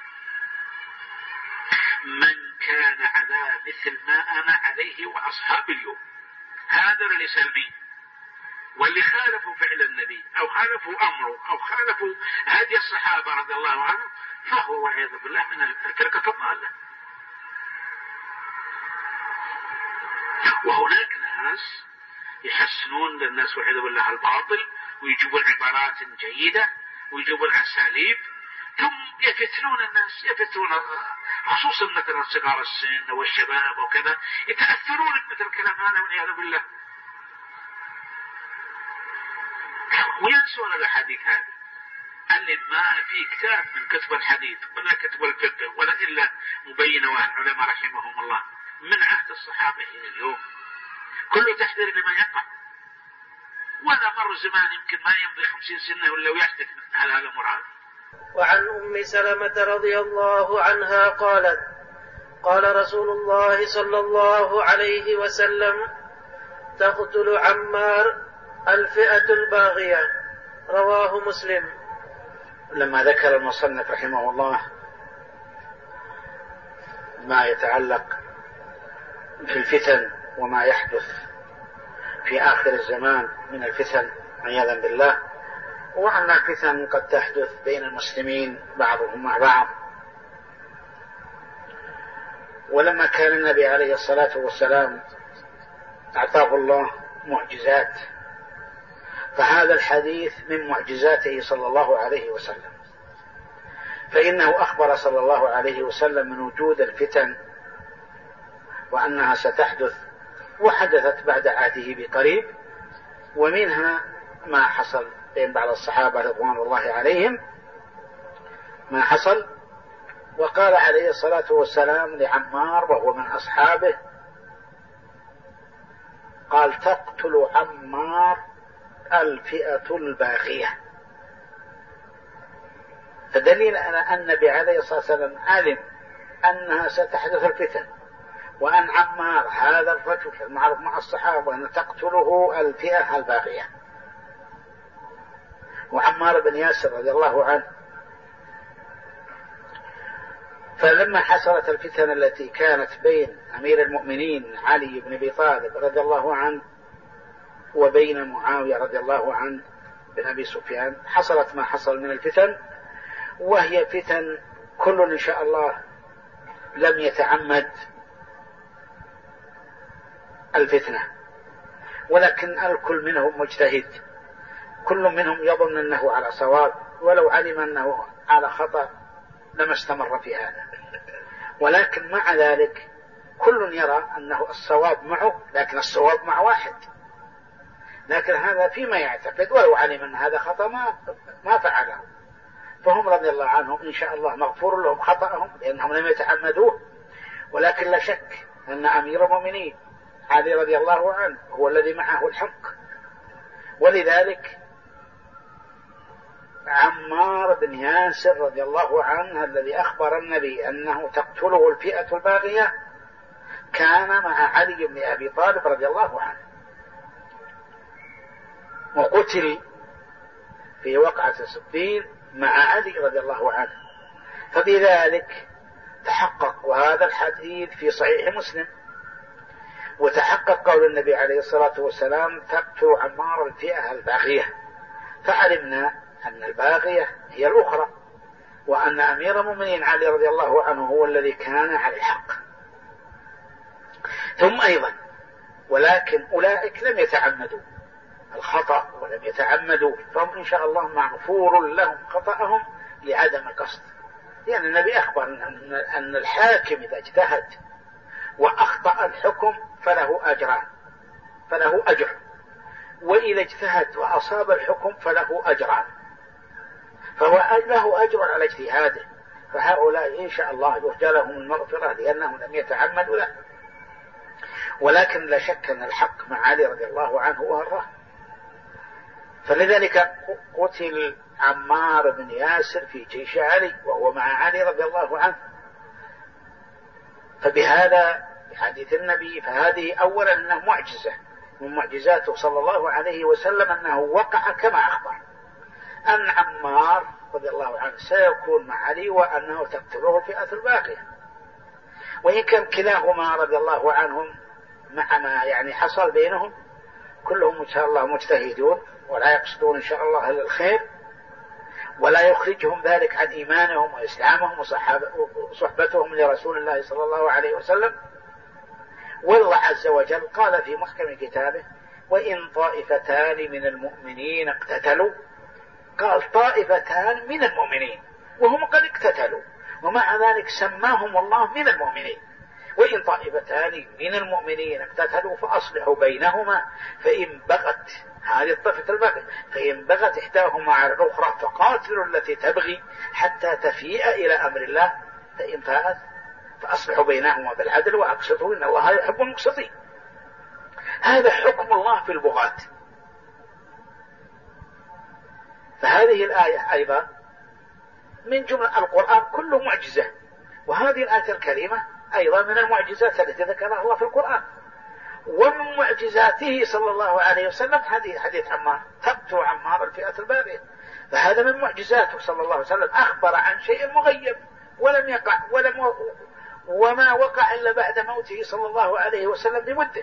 من كان على مثل ما أنا عليه وأصحاب اليوم. هذا اللي سلبي، واللي خالفوا فعل النبي أو خالفوا أمره أو خالفوا هدي الصحابة رضي الله عنهم فهو والعياذ بالله من الفرقة الضالة. وهناك ناس يحسنون للناس والعياذ بالله الباطل ويجيبوا العبارات جيدة ويجيبوا الأساليب، ثم يفتنون الناس، يفتنون خصوصا مثلا صغار السن والشباب وكذا، يتأثرون بمثل الكلام هذا والعياذ بالله وينسون الأحاديث هذه اللي ما في كتاب من كتب الحديث ولا كتب الفقه ولا إلا مبينة والعلماء رحمهم الله من عهد الصحابة إلى اليوم، كله تحذير لما يقع. ولا مر زمان يمكن ما يمضي 50 سنة ولا ويحدث مثل هذا مراد. وعن أم سلمة رضي الله عنها قالت: قال رسول الله صلى الله عليه وسلم: تقتل عمار الفئة الباغية. رواه مسلم. لما ذكر المصنف رحمه الله ما يتعلق في الفتن وما يحدث في آخر الزمان من الفتن عياذا بالله، وأن الفتن قد تحدث بين المسلمين بعضهم مع بعض. ولما كان النبي عليه الصلاة والسلام أعطاه الله معجزات، فهذا الحديث من معجزاته صلى الله عليه وسلم، فإنه أخبر صلى الله عليه وسلم من وجود الفتن وأنها ستحدث، وحدثت بعد عهده بقريب، ومنها ما حصل بين بعض الصحابة رضوان الله عليهم ما حصل. وقال عليه الصلاة والسلام لعمار وهو من أصحابه، قال: تقتل عمار الفئة الباغية. فدليل أن النبي عليه الصلاة والسلام علم أنها ستحدث الفتن، وأن عمار هذا الرجل المعروف مع الصحابة أن تقتله الفئة الباغية. وعمار بن ياسر رضي الله عنه، فلما حصلت الفتن التي كانت بين أمير المؤمنين علي بن أبي طالب رضي الله عنه وبين معاوية رضي الله عنه بن أبي سفيان، حصلت ما حصل من الفتن، وهي فتن كل إن شاء الله لم يتعمد الفتنة، ولكن الكل منهم مجتهد، كل منهم يظن أنه على صواب، ولو علم أنه على خطأ لما استمر في هذا. ولكن مع ذلك كل يرى أنه الصواب معه، لكن الصواب مع واحد، لكن هذا فيما يعتقد، ولو علم أن هذا خطأ ما فعله. فهم رضي الله عنهم إن شاء الله مغفور لهم خطأهم لأنهم لم يتعمدوه، ولكن لا شك أن أمير المؤمنين علي رضي الله عنه هو الذي معه الحق. ولذلك عمار بن ياسر رضي الله عنه الذي أخبر النبي أنه تقتله الفئة الباغية كان مع علي بن أبي طالب رضي الله عنه، وقتل في وقعة صفين مع علي رضي الله عنه. فبذلك تحقق، وهذا الحديث في صحيح مسلم وتحقق قول النبي عليه الصلاة والسلام تقتل عمار الفئة الباغية، فعلمنا أن الباغية هي الأخرى، وأن أمير المؤمنين علي رضي الله عنه هو الذي كان على الحق. ثم أيضا ولكن أولئك لم يتعمدوا الخطأ ولم يتعمدوا، فهم إن شاء الله مغفور لهم خطأهم لعدم القصد، لأن النبي أخبر أن الحاكم إذا اجتهد وأخطأ الحكم فله أجران، فله أجر، وإذا اجتهد وأصاب الحكم فله أجران، فهو له أجر على اجتهاده. فهؤلاء إن شاء الله يرجى لهم المغفرة لأنهم لم يتعمدوا له. ولكن لا شك أن الحق مع علي رضي الله عنه وأرضاه، فلذلك قتل عمار بن ياسر في جيش علي وهو مع علي رضي الله عنه. فبهذا حديث النبي فهذه أولا أنه معجزة من معجزاته صلى الله عليه وسلم أنه وقع كما أخبر أن عمار رضي الله عنه سيكون مع علي وأنه تقتله الفئة الباقية. وإن كان كلاهما رضي الله عنهم مع ما يعني حصل بينهم كلهم إن شاء الله مجتهدون ولا يقصدون إن شاء الله إلا الخير، ولا يخرجهم ذلك عن إيمانهم وإسلامهم وصحبتهم لرسول الله صلى الله عليه وسلم. والله عز وجل قال في محكم كتابه: وإن طائفتان من المؤمنين اقتتلوا، قال طائفتان من المؤمنين وهم قد اقتتلوا، ومع ذلك سماهم الله من المؤمنين. وإن طائفتان من المؤمنين اقتتلوا فأصلحوا بينهما فإن بغت هذه الطائفة الباقية فإن بغت إحداهما على الأخرى فقاتلوا التي تبغي حتى تفيء إلى أمر الله فإن فاءت فأصلحوا بينهما بالعدل وأقسطوا إن الله يحب المقسطين. هذا حكم الله في البغاة. فهذه الآية أيضا من جملة القرآن كله معجزة، وهذه الآية الكريمة أيضا من المعجزات التي ذكرها الله في القرآن. ومن معجزاته صلى الله عليه وسلم حديث عمار تقتل عمار الفئة الباغية، فهذا من معجزاته صلى الله عليه وسلم، أخبر عن شيء مغيب ولم يقع وما وقع إلا بعد موته صلى الله عليه وسلم بمدة.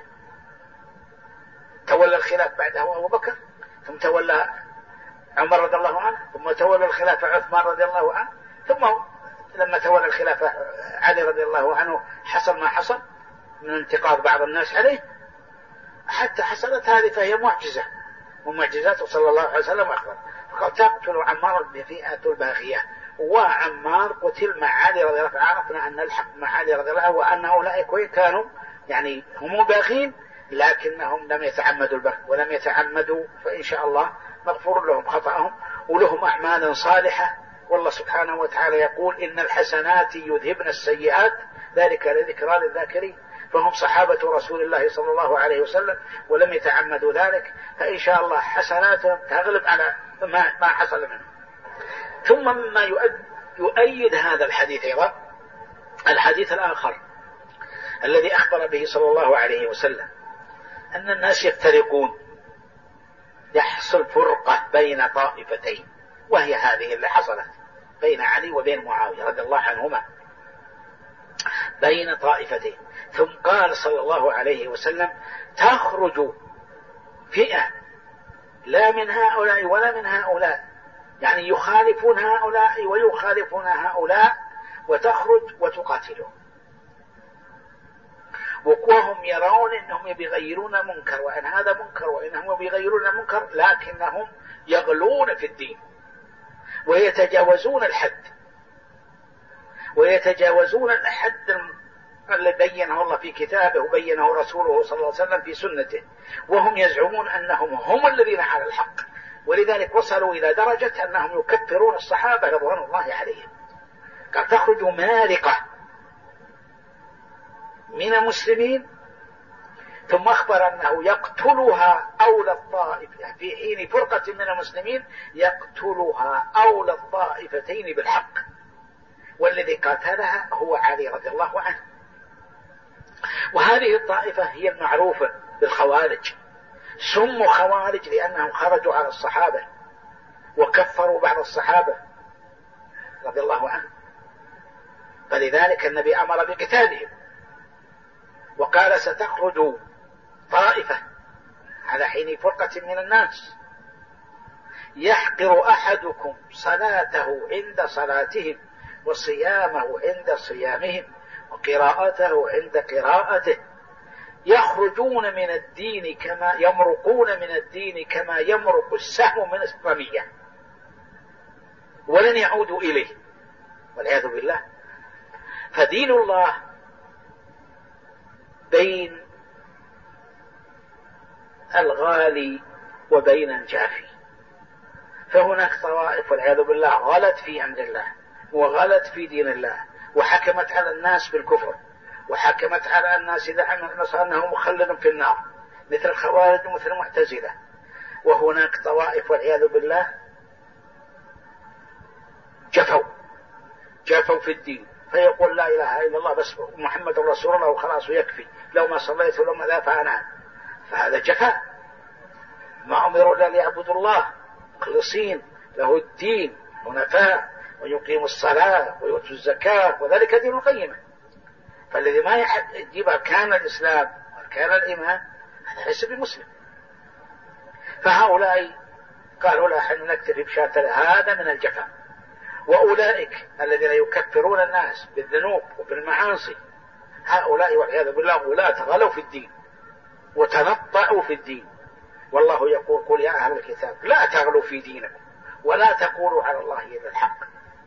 تولى الخلاف بعده أبو بكر، ثم تولى عمر رضي الله عنه، ثم تولى الخلافة عثمان رضي الله عنه، ثم لما تولى الخلافة علي رضي الله عنه حصل ما حصل من انتقاد بعض الناس عليه حتى حصلت هذه، فهي معجزة ومعجزاته صلى الله عليه وسلم أخبر. فقال تقتل عمار بفئة الباغية، وعمار قتل مع علي رضي الله عنه. عرفنا أن الحق مع علي رضي الله عنه وأن أولئك وإن كانوا يعني هم باغين لكنهم لم يتعمدوا البغي ولم يتعمدوا، فإن شاء الله مغفور لهم خطأهم ولهم أعمال صالحة. والله سبحانه وتعالى يقول: إن الحسنات يذهبن السيئات ذلك لذكرى للذاكرين. فهم صحابة رسول الله صلى الله عليه وسلم ولم يتعمدوا ذلك، فإن شاء الله حسناتهم تغلب على ما حصل منهم. ثم مما يؤيد هذا الحديث أيضا الحديث الآخر الذي أخبر به صلى الله عليه وسلم أن الناس يفترقون، يحصل فرقة بين طائفتين، وهي هذه اللي حصلت بين علي وبين معاوية رضي الله عنهما، بين طائفتين. ثم قال صلى الله عليه وسلم: تخرج فئة لا من هؤلاء ولا من هؤلاء، يعني يخالفون هؤلاء ويخالفون هؤلاء، وتخرج وتقاتلهم، وهم يرون أنهم يغيرون منكر، وأن هذا منكر وإنهم يغيرون منكر، لكنهم يغلون في الدين ويتجاوزون الحد، ويتجاوزون الحد الذي بينه الله في كتابه وبينه رسوله صلى الله عليه وسلم في سنته، وهم يزعمون أنهم هم الذين على الحق. ولذلك وصلوا إلى درجة أنهم يكفرون الصحابة رضوان الله عليهم. قال: تخرج مارقة من المسلمين، ثم أخبر أنه يقتلها أولى الطائفة في حين فرقة من المسلمين يقتلها أولى الطائفتين بالحق، والذي قاتلها هو علي رضي الله عنه. وهذه الطائفة هي المعروفة بالخوارج، سموا خوارج لأنهم خرجوا على الصحابة وكفروا بعض الصحابة رضي الله عنه، فلذلك النبي أمر بقتالهم. وقال ستخرج طائفة على حين فرقة من الناس يحقر أحدكم صلاته عند صلاتهم وصيامه عند صيامهم وقراءته عند قراءته يخرجون من الدين كما يمرقون من الدين كما يمرق السهم من الرمية ولن يعودوا إليه والعياذ بالله. فدين الله بين الغالي وبين الجافي، فهناك طوائف والعياذ بالله غلت في أمر الله وغلت في دين الله وحكمت على الناس بالكفر وحكمت على الناس إذا أنه مخلد في النار مثل الخوارج ومثل المعتزلة. وهناك طوائف والعياذ بالله جفوا في الدين، فيقول لا إله إلا الله بس محمد رسول الله وخلاص ويكفي، لو ما صليت ولو ما ذا فأنا، فهذا جفاء. ما أمروا إلا ليعبدوا الله مخلصين له الدين حنفاء ويقيموا الصلاة ويؤتوا الزكاة وذلك دين القيمة. فالذي ما يجيب أركان الإسلام وأركان الإيمان هذا ليس بمسلم. فهؤلاء قالوا لا حين نكتفي بشاة هذا من الجفاء. وأولئك الذين يكفرون الناس بالذنوب وبالمعاصي هؤلاء والعياذ بالله ولاة غلوا في الدين وتنطعوا في الدين. والله يقول قل يا أهل الكتاب لا تغلوا في دينكم ولا تقولوا على الله إلا الحق.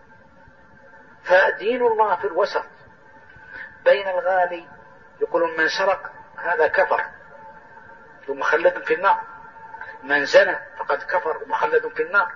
فدين الله في الوسط بين الغالي، يقولون من سرق هذا كفر ومخلد في النار، من زنى فقد كفر ومخلد في النار،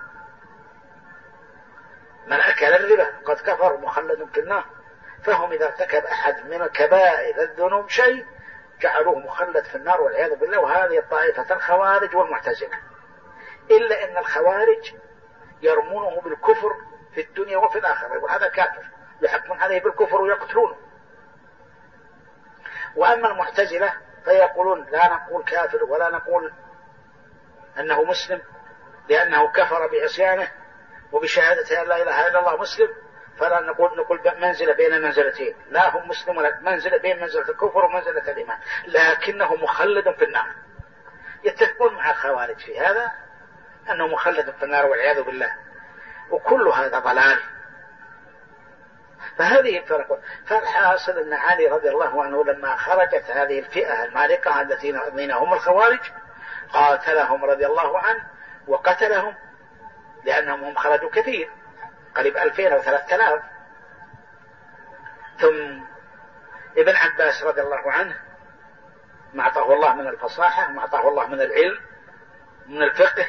من أكل الربا فقد كفر ومخلد في النار. فهم إذا ارتكب أحد من الكبائر الذنوب شيء جعلوه مخلد في النار والعياذ بالله. وهذه الطائفة الخوارج والمعتزلة، إلا أن الخوارج يرمونه بالكفر في الدنيا وفي الآخرة، وهذا كافر يحكمون عليه بالكفر ويقتلونه. وأما المعتزلة فيقولون لا نقول كافر ولا نقول أنه مسلم لأنه كفر بعصيانه وبشهادة أن لا إله إلا الله مسلم، فلا نقول منزلة بين منزلتين، لا هم مسلم ولا منزلة بين منزلة الكفر ومنزلة الإيمان، لكنه مخلد في النار. يتفقون مع الخوارج في هذا أنه مخلد في النار والعياذ بالله، وكل هذا ضلال. فهذه الفرق. فالحاصل أن علي رضي الله عنه لما خرجت هذه الفئة المالقة الذين هم الخوارج قاتلهم رضي الله عنه وقتلهم، لأنهم هم خرجوا كثير قريب 2000 أو 3000. ثم ابن عباس رضي الله عنه ما أعطاه الله من الفصاحة وما أعطاه الله من العلم من الفقه،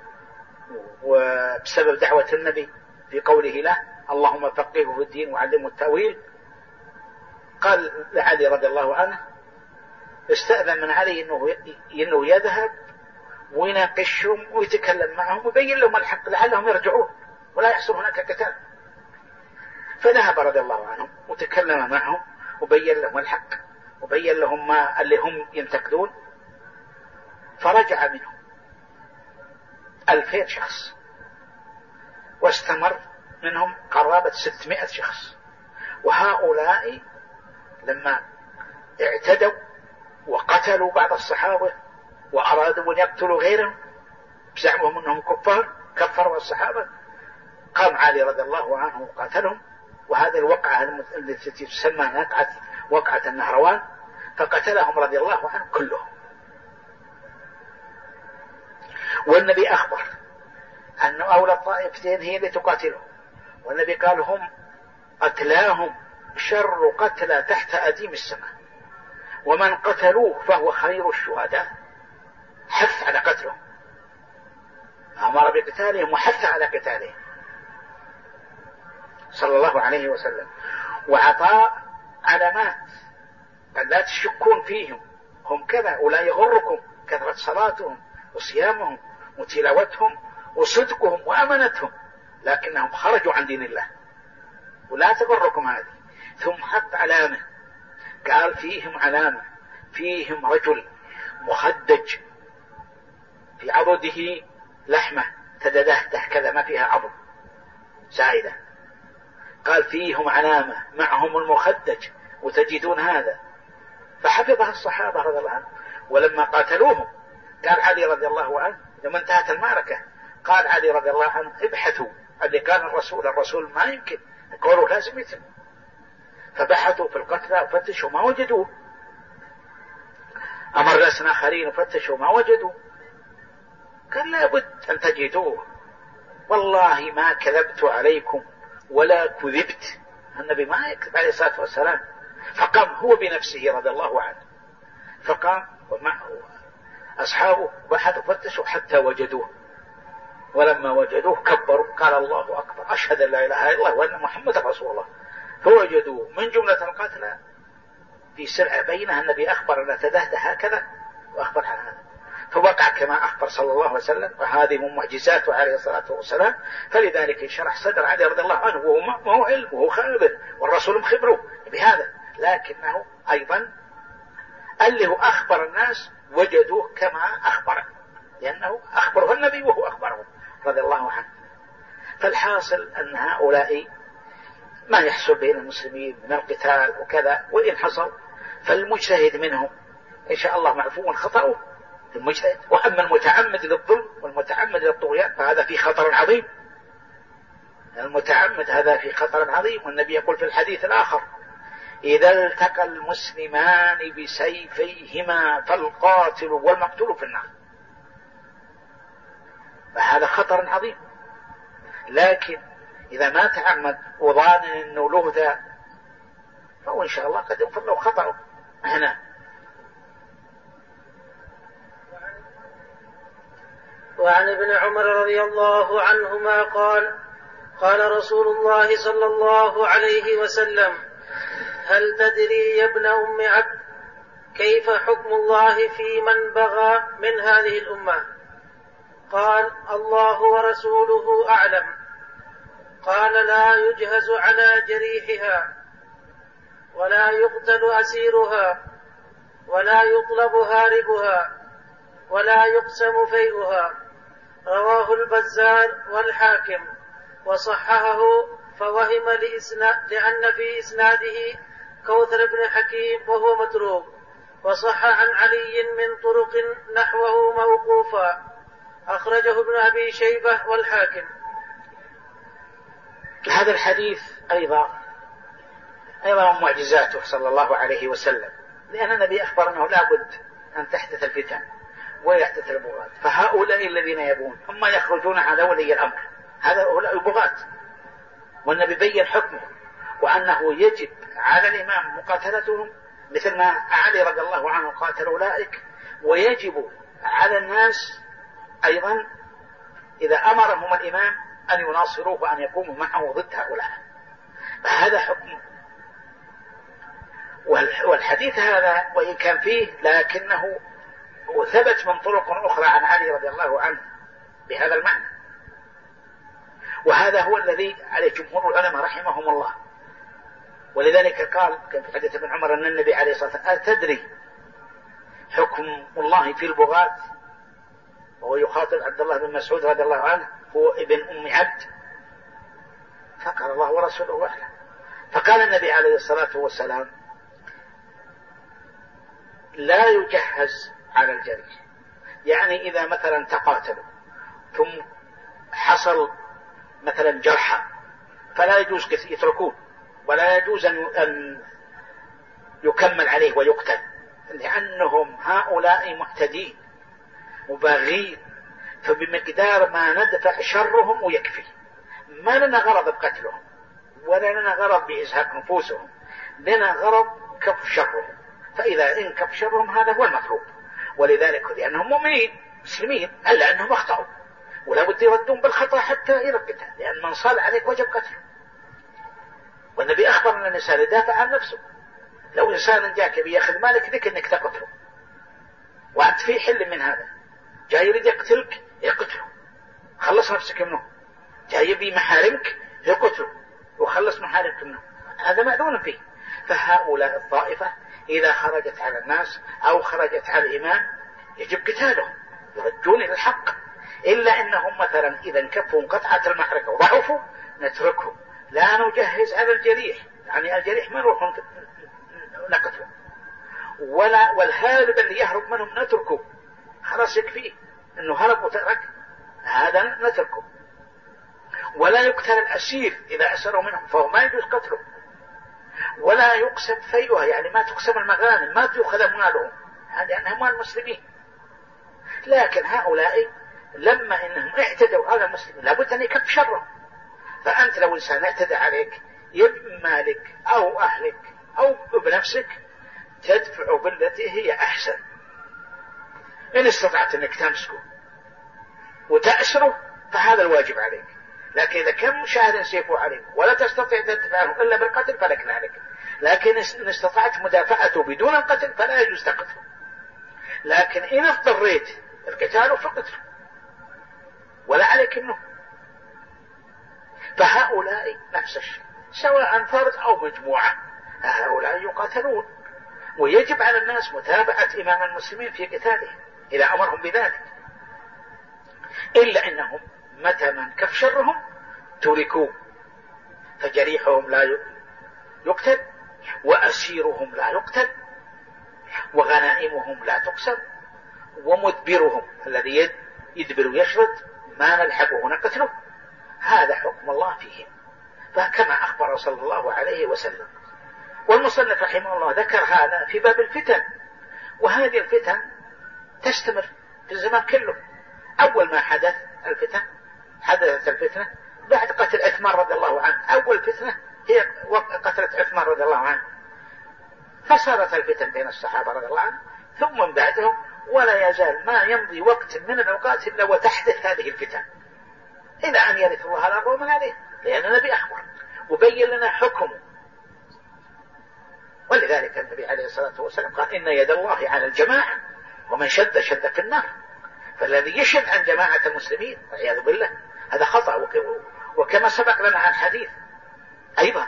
وبسبب دعوة النبي في قوله له اللهم فقهه في الدين وعلمه التأويل، قال لعلي رضي الله عنه استأذن من علي إنه يذهب ويناقشهم ويتكلم معهم ويبين لهم الحق لعلهم يرجعون ولا يحصل هناك قتال. فذهب رضي الله عنهم وتكلم معهم وبين لهم الحق وبين لهم ما اللي هم ينتقدون. فرجع منهم 2000 شخص، واستمر منهم قرابة 600 شخص. وهؤلاء لما اعتدوا وقتلوا بعض الصحابة وأرادوا أن يقتلوا غيرهم بزعمهم أنهم كفروا الصحابة، قام علي رضي الله عنه وقاتلهم. وهذه الوقعة التي تسمى وقعة النهروان، فقتلهم رضي الله عنه كلهم. والنبي أخبر أن أولى الطائفتين هي اللي تقاتلهم، والنبي قال هم قتلاهم شر قتلى تحت أديم السماء، ومن قتلوه فهو خير الشهداء. حث على قتلهم، أمر بقتالهم وحث على قتالهم صلى الله عليه وسلم. وعطاء علامات قال لا تشكون فيهم، هم كذا ولا يغركم كثرة صلاتهم وصيامهم وتلاوتهم وصدقهم وأمانتهم، لكنهم خرجوا عن دين الله ولا تغركم هذه. ثم حط علامة، قال فيهم علامة، فيهم رجل مخدج في عضده لحمة تددهته كذا ما فيها عضد زائدة، قال فيهم علامة معهم المخدج وتجدون هذا فحفظها الصحابة رضي الله عنهم. ولما قاتلوهم قال علي رضي الله عنه لما انتهت المعركة قال علي رضي الله عنه ابحثوا اللي كان الرسول ما يمكن قولوا لازم يتم. فبحثوا في القتلى وفتشوا ما وجدوه. أمر ناس آخرين وفتشوا ما وجدوه. قال لابد أن تجدوه، والله ما كذبت عليكم ولا كذبت. النبي ما يكذب عليه الصلاة والسلام. فقام هو بنفسه رضي الله عنه، فقام ومعه أصحابه بحثوا فتشوا حتى وجدوه. ولما وجدوه كبروا قال الله أكبر أشهد أن لا إله إلا الله وأن محمد رسول الله. فوجدوه من جملة القتلى في سرعة بينها. النبي أخبر أن تدهده هكذا وأخبر عن هذا، فوقع كما أخبر صلى الله عليه وسلم. وهذه من معجزاته عليه الصلاة والسلام. فلذلك شرح صدر علي رضي الله عنه وهو ما هو علم وهو خابر والرسول مخبره بهذا، لكنه أيضا اللي هو أخبر الناس وجدوه كما أخبره، لأنه أخبره النبي وهو أخبره رضي الله عنه. فالحاصل أن هؤلاء ما يحصل بين المسلمين من القتال وكذا، وإن حصل فالمجتهد منهم إن شاء الله معفو خطأه المجتهد. وأما المتعمد للظلم والمتعمد للطغيان فهذا في خطر عظيم. المتعمد هذا في خطر عظيم. والنبي يقول في الحديث الآخر إذا التقى المسلمان بسيفيهما فالقاتل والمقتول في النار. فهذا خطر عظيم. لكن إذا ما تعمد وظان أنه له ذا فهو إن شاء الله قد يغفر له خطأه هنا. وعن ابن عمر رضي الله عنهما قال قال رسول الله صلى الله عليه وسلم هل تدري يا ابن أم عبد كيف حكم الله في من بغى من هذه الأمة؟ قال الله ورسوله أعلم. قال لا يجهز على جريحها ولا يقتل أسيرها ولا يطلب هاربها ولا يقسم فيئها. رواه البزار والحاكم وصححه فوهم لأن في إسناده كوثر بن حكيم وهو متروك. وصح عن علي من طرق نحوه موقوفا. أخرجه ابن أبي شيبة والحاكم. هذا الحديث أيضا من معجزاته صلى الله عليه وسلم، لأن النبي أخبر أنه لا بد أن تحدث الفتن ويحدث البغاة. فهؤلاء الذين يبون هم يخرجون على ولي الأمر، هؤلاء البغاة، والنبي بين حكمه وأنه يجب على الإمام مقاتلتهم مثل ما علي رضي الله عنه قاتل أولئك، ويجب على الناس أيضا إذا أمرهم الإمام أن يناصروه وأن يقوموا معه ضد هؤلاء. فهذا حكم. والحديث هذا وإن كان فيه لكنه ثبت من طرق أخرى عن علي رضي الله عنه بهذا المعنى. وهذا هو الذي عليه جمهور العلماء رحمهم الله. ولذلك قال كان في حديث ابن عمر أن النبي عليه الصلاة والسلام أتدري حكم الله في البغاة؟ وهو يخاطب عبد الله بن مسعود رضي الله عنه هو ابن أم عبد. فقال الله ورسوله أعلم. فقال النبي عليه الصلاة والسلام لا يجهز على الجريح، يعني إذا مثلا تقاتلوا ثم حصل مثلا جرحى فلا يجوز يتركون ولا يجوز أن يكمل عليه ويقتل، لأنهم هؤلاء معتدين مباغين، فبمقدار ما ندفع شرهم ويكفي. ما لنا غرض بقتلهم ولا لنا غرض بإزهاق نفوسهم، لنا غرض كف شرهم. فإذا انكف شرهم هذا هو المطلوب. ولذلك لأنهم مؤمنين مسلمين ألا أنهم أخطأوا ولا بد يردون بالخطأ حتى إلى القتال، لأن من صال عليك وجب قتله. والنبي أخبر أن الإنسان يدافع عن نفسه. لو إنسان جاك بيأخذ مالك لك أنك تقتله وأنت في حل من هذا، جاي يريد يقتلك يقتله خلص نفسك منه، جاي يبي محارمك يقتله وخلص محارمك منه، هذا مأذون فيه. فهؤلاء الطائفة إذا خرجت على الناس أو خرجت على الإمام يجب قتالهم، يرجون إلى الحق. إلا أنهم مثلا إذا انكفوا قطعة المحركة وضعفوا نتركهم، لا نجهز على الجريح، يعني الجريح ما نروح نقتله. والهارب اللي يهرب منهم نتركه، خلاص يكفيه انه هرب وترك، هذا نتركه. ولا يقتل الأسير إذا أسروا منهم، فهو ما يجوز قتله. ولا يقسم فيئها، يعني ما تقسم المغانم، ما تأخذ أموالهم، هذه أموال المسلمين. لكن هؤلاء لما إنهم اعتدوا على المسلمين لابد أن يكف شرهم. فأنت لو إنسان اعتدى عليك بمالك أو أهلك أو بنفسك تدفع بالتي هي أحسن. إن استطعت أنك تمسكه وتأسره فهذا الواجب عليك. لكن إذا كان شاهد سيفه عليك ولا تستطيع تدفعه إلا بالقتل فلك ذلك. لكن إن استطعت مدافعته بدون القتل فلا يجوز قتله. لكن إن اضطريت القتال فقتله ولا عليك منه. فهؤلاء نفس الشيء سواء فرد أو مجموعة، هؤلاء يقاتلون، ويجب على الناس متابعة إمام المسلمين في قتالهم إذا أمرهم بذلك. إلا أنهم متى ما انكف شرهم تركوا، فجريحهم لا يقتل، وأسيرهم لا يقتل، وغنائمهم لا تقسم، ومدبرهم الذي يدبر ويشرد ما نلحقه نقتله. هذا حكم الله فيهم، فكما أخبر صلى الله عليه وسلم. والمصنف رحمه الله ذكر هذا في باب الفتن، وهذه الفتن تستمر في الزمان كله. أول ما حدثت الفتنة بعد قتل عثمان رضي الله عنه. أول فتنة هي قتلة عثمان رضي الله عنه، فصارت الفتن بين الصحابة رضي الله عنه، ثم من بعدهم ولا يزال ما يمضي وقت من الأوقات إلا وتحدث هذه الفتن إلى أن يرث الله الأرض ومن عليه، لأن النبي أخبر وبين لنا حكمه. ولذلك النبي عليه الصلاة والسلام قال إن يد الله على الجماعة ومن شد في النار. فالذي يشد عن جماعة المسلمين والعياذ بالله هذا خطأ. وكما سبق لنا عن حديث أيضا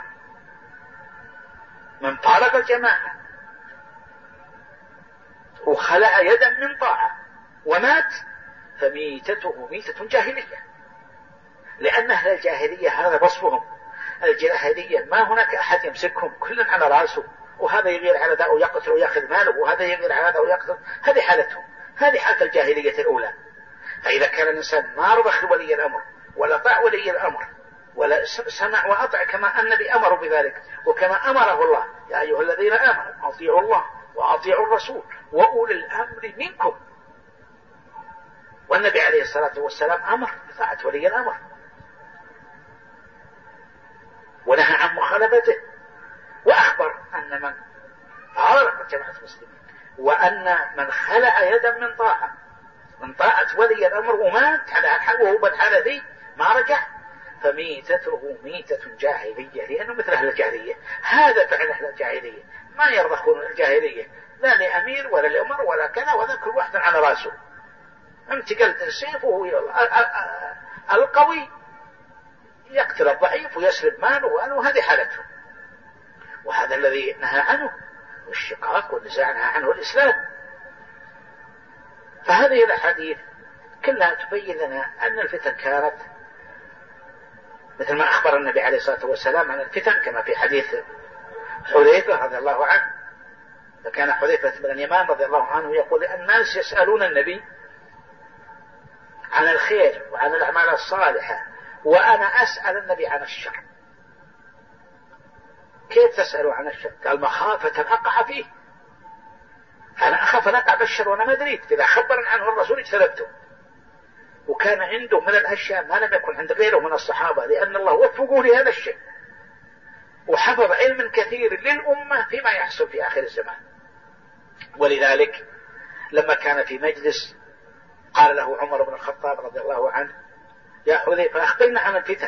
من فارق الجماعة وخلع يدا من طاعة ومات فميتته ميتة جاهلية، لأن أهل الجاهلية هذا وصفهم. الجاهلية ما هناك أحد يمسكهم، كل على رأسه، وهذا يغير على ذا ويقتل ويأخذ ماله، وهذا يغير على ذا ويقتل. هذه حالتهم، هذه حالة الجاهلية الأولى. فإذا كان الإنسان ما رضخ ولي الأمر ولا طاع ولي الأمر ولا سمع وأطع كما النبي أمر بذلك وكما أمره الله، يا أيها الذين آمنوا أطيعوا الله وأطيعوا الرسول وأولي الأمر منكم. والنبي عليه الصلاة والسلام أمر بطاعة ولي الأمر ونهى عن مخالفته، وأخبر أن من فارق جماعة المسلمين وأن من خلع يدا من طاعة ولي الأمر ومات على وهو بالحالة ذي ما رجع فميتته ميتة جاهلية، لأنه مثل أهل الجاهلية. هذا فعل أهل الجاهلية، ما يرضخون الجاهلية لا لأمير ولا لأمر ولا كذا، وذا كل واحد على رأسه. امتقلت السيف وهو القوي يقتل الضعيف ويسلب ماله وهذه حالته. وهذا الذي نهى عنه والشقاق والنزاع نهى عنه الإسلام. فهذه الأحاديث كلها تبين لنا أن الفتن كانت مثل ما أخبر النبي عليه الصلاة والسلام عن الفتن، كما في حديث حذيفة رضي الله عنه. فكان حذيفة بن اليمان رضي الله عنه يقول الناس يسألون النبي عن الخير وعن الأعمال الصالحة وأنا أسأل النبي عن الشر. كيف تسألوا عن الشر؟ قال مخافة أن أقع فيه، أنا أخاف أن أقع بالشر وأنا ما دريت، إذا خبرني عنه الرسول اجتنبته. وكان عنده من الأشياء ما لم يكن عند غيره من الصحابة، لأن الله وفقه لهذا الشيء وحفظ علم كثير للأمة فيما يحصل في آخر الزمان. ولذلك لما كان في مجلس قال له عمر بن الخطاب رضي الله عنه يا حذيفة أخبرنا عن الفتن.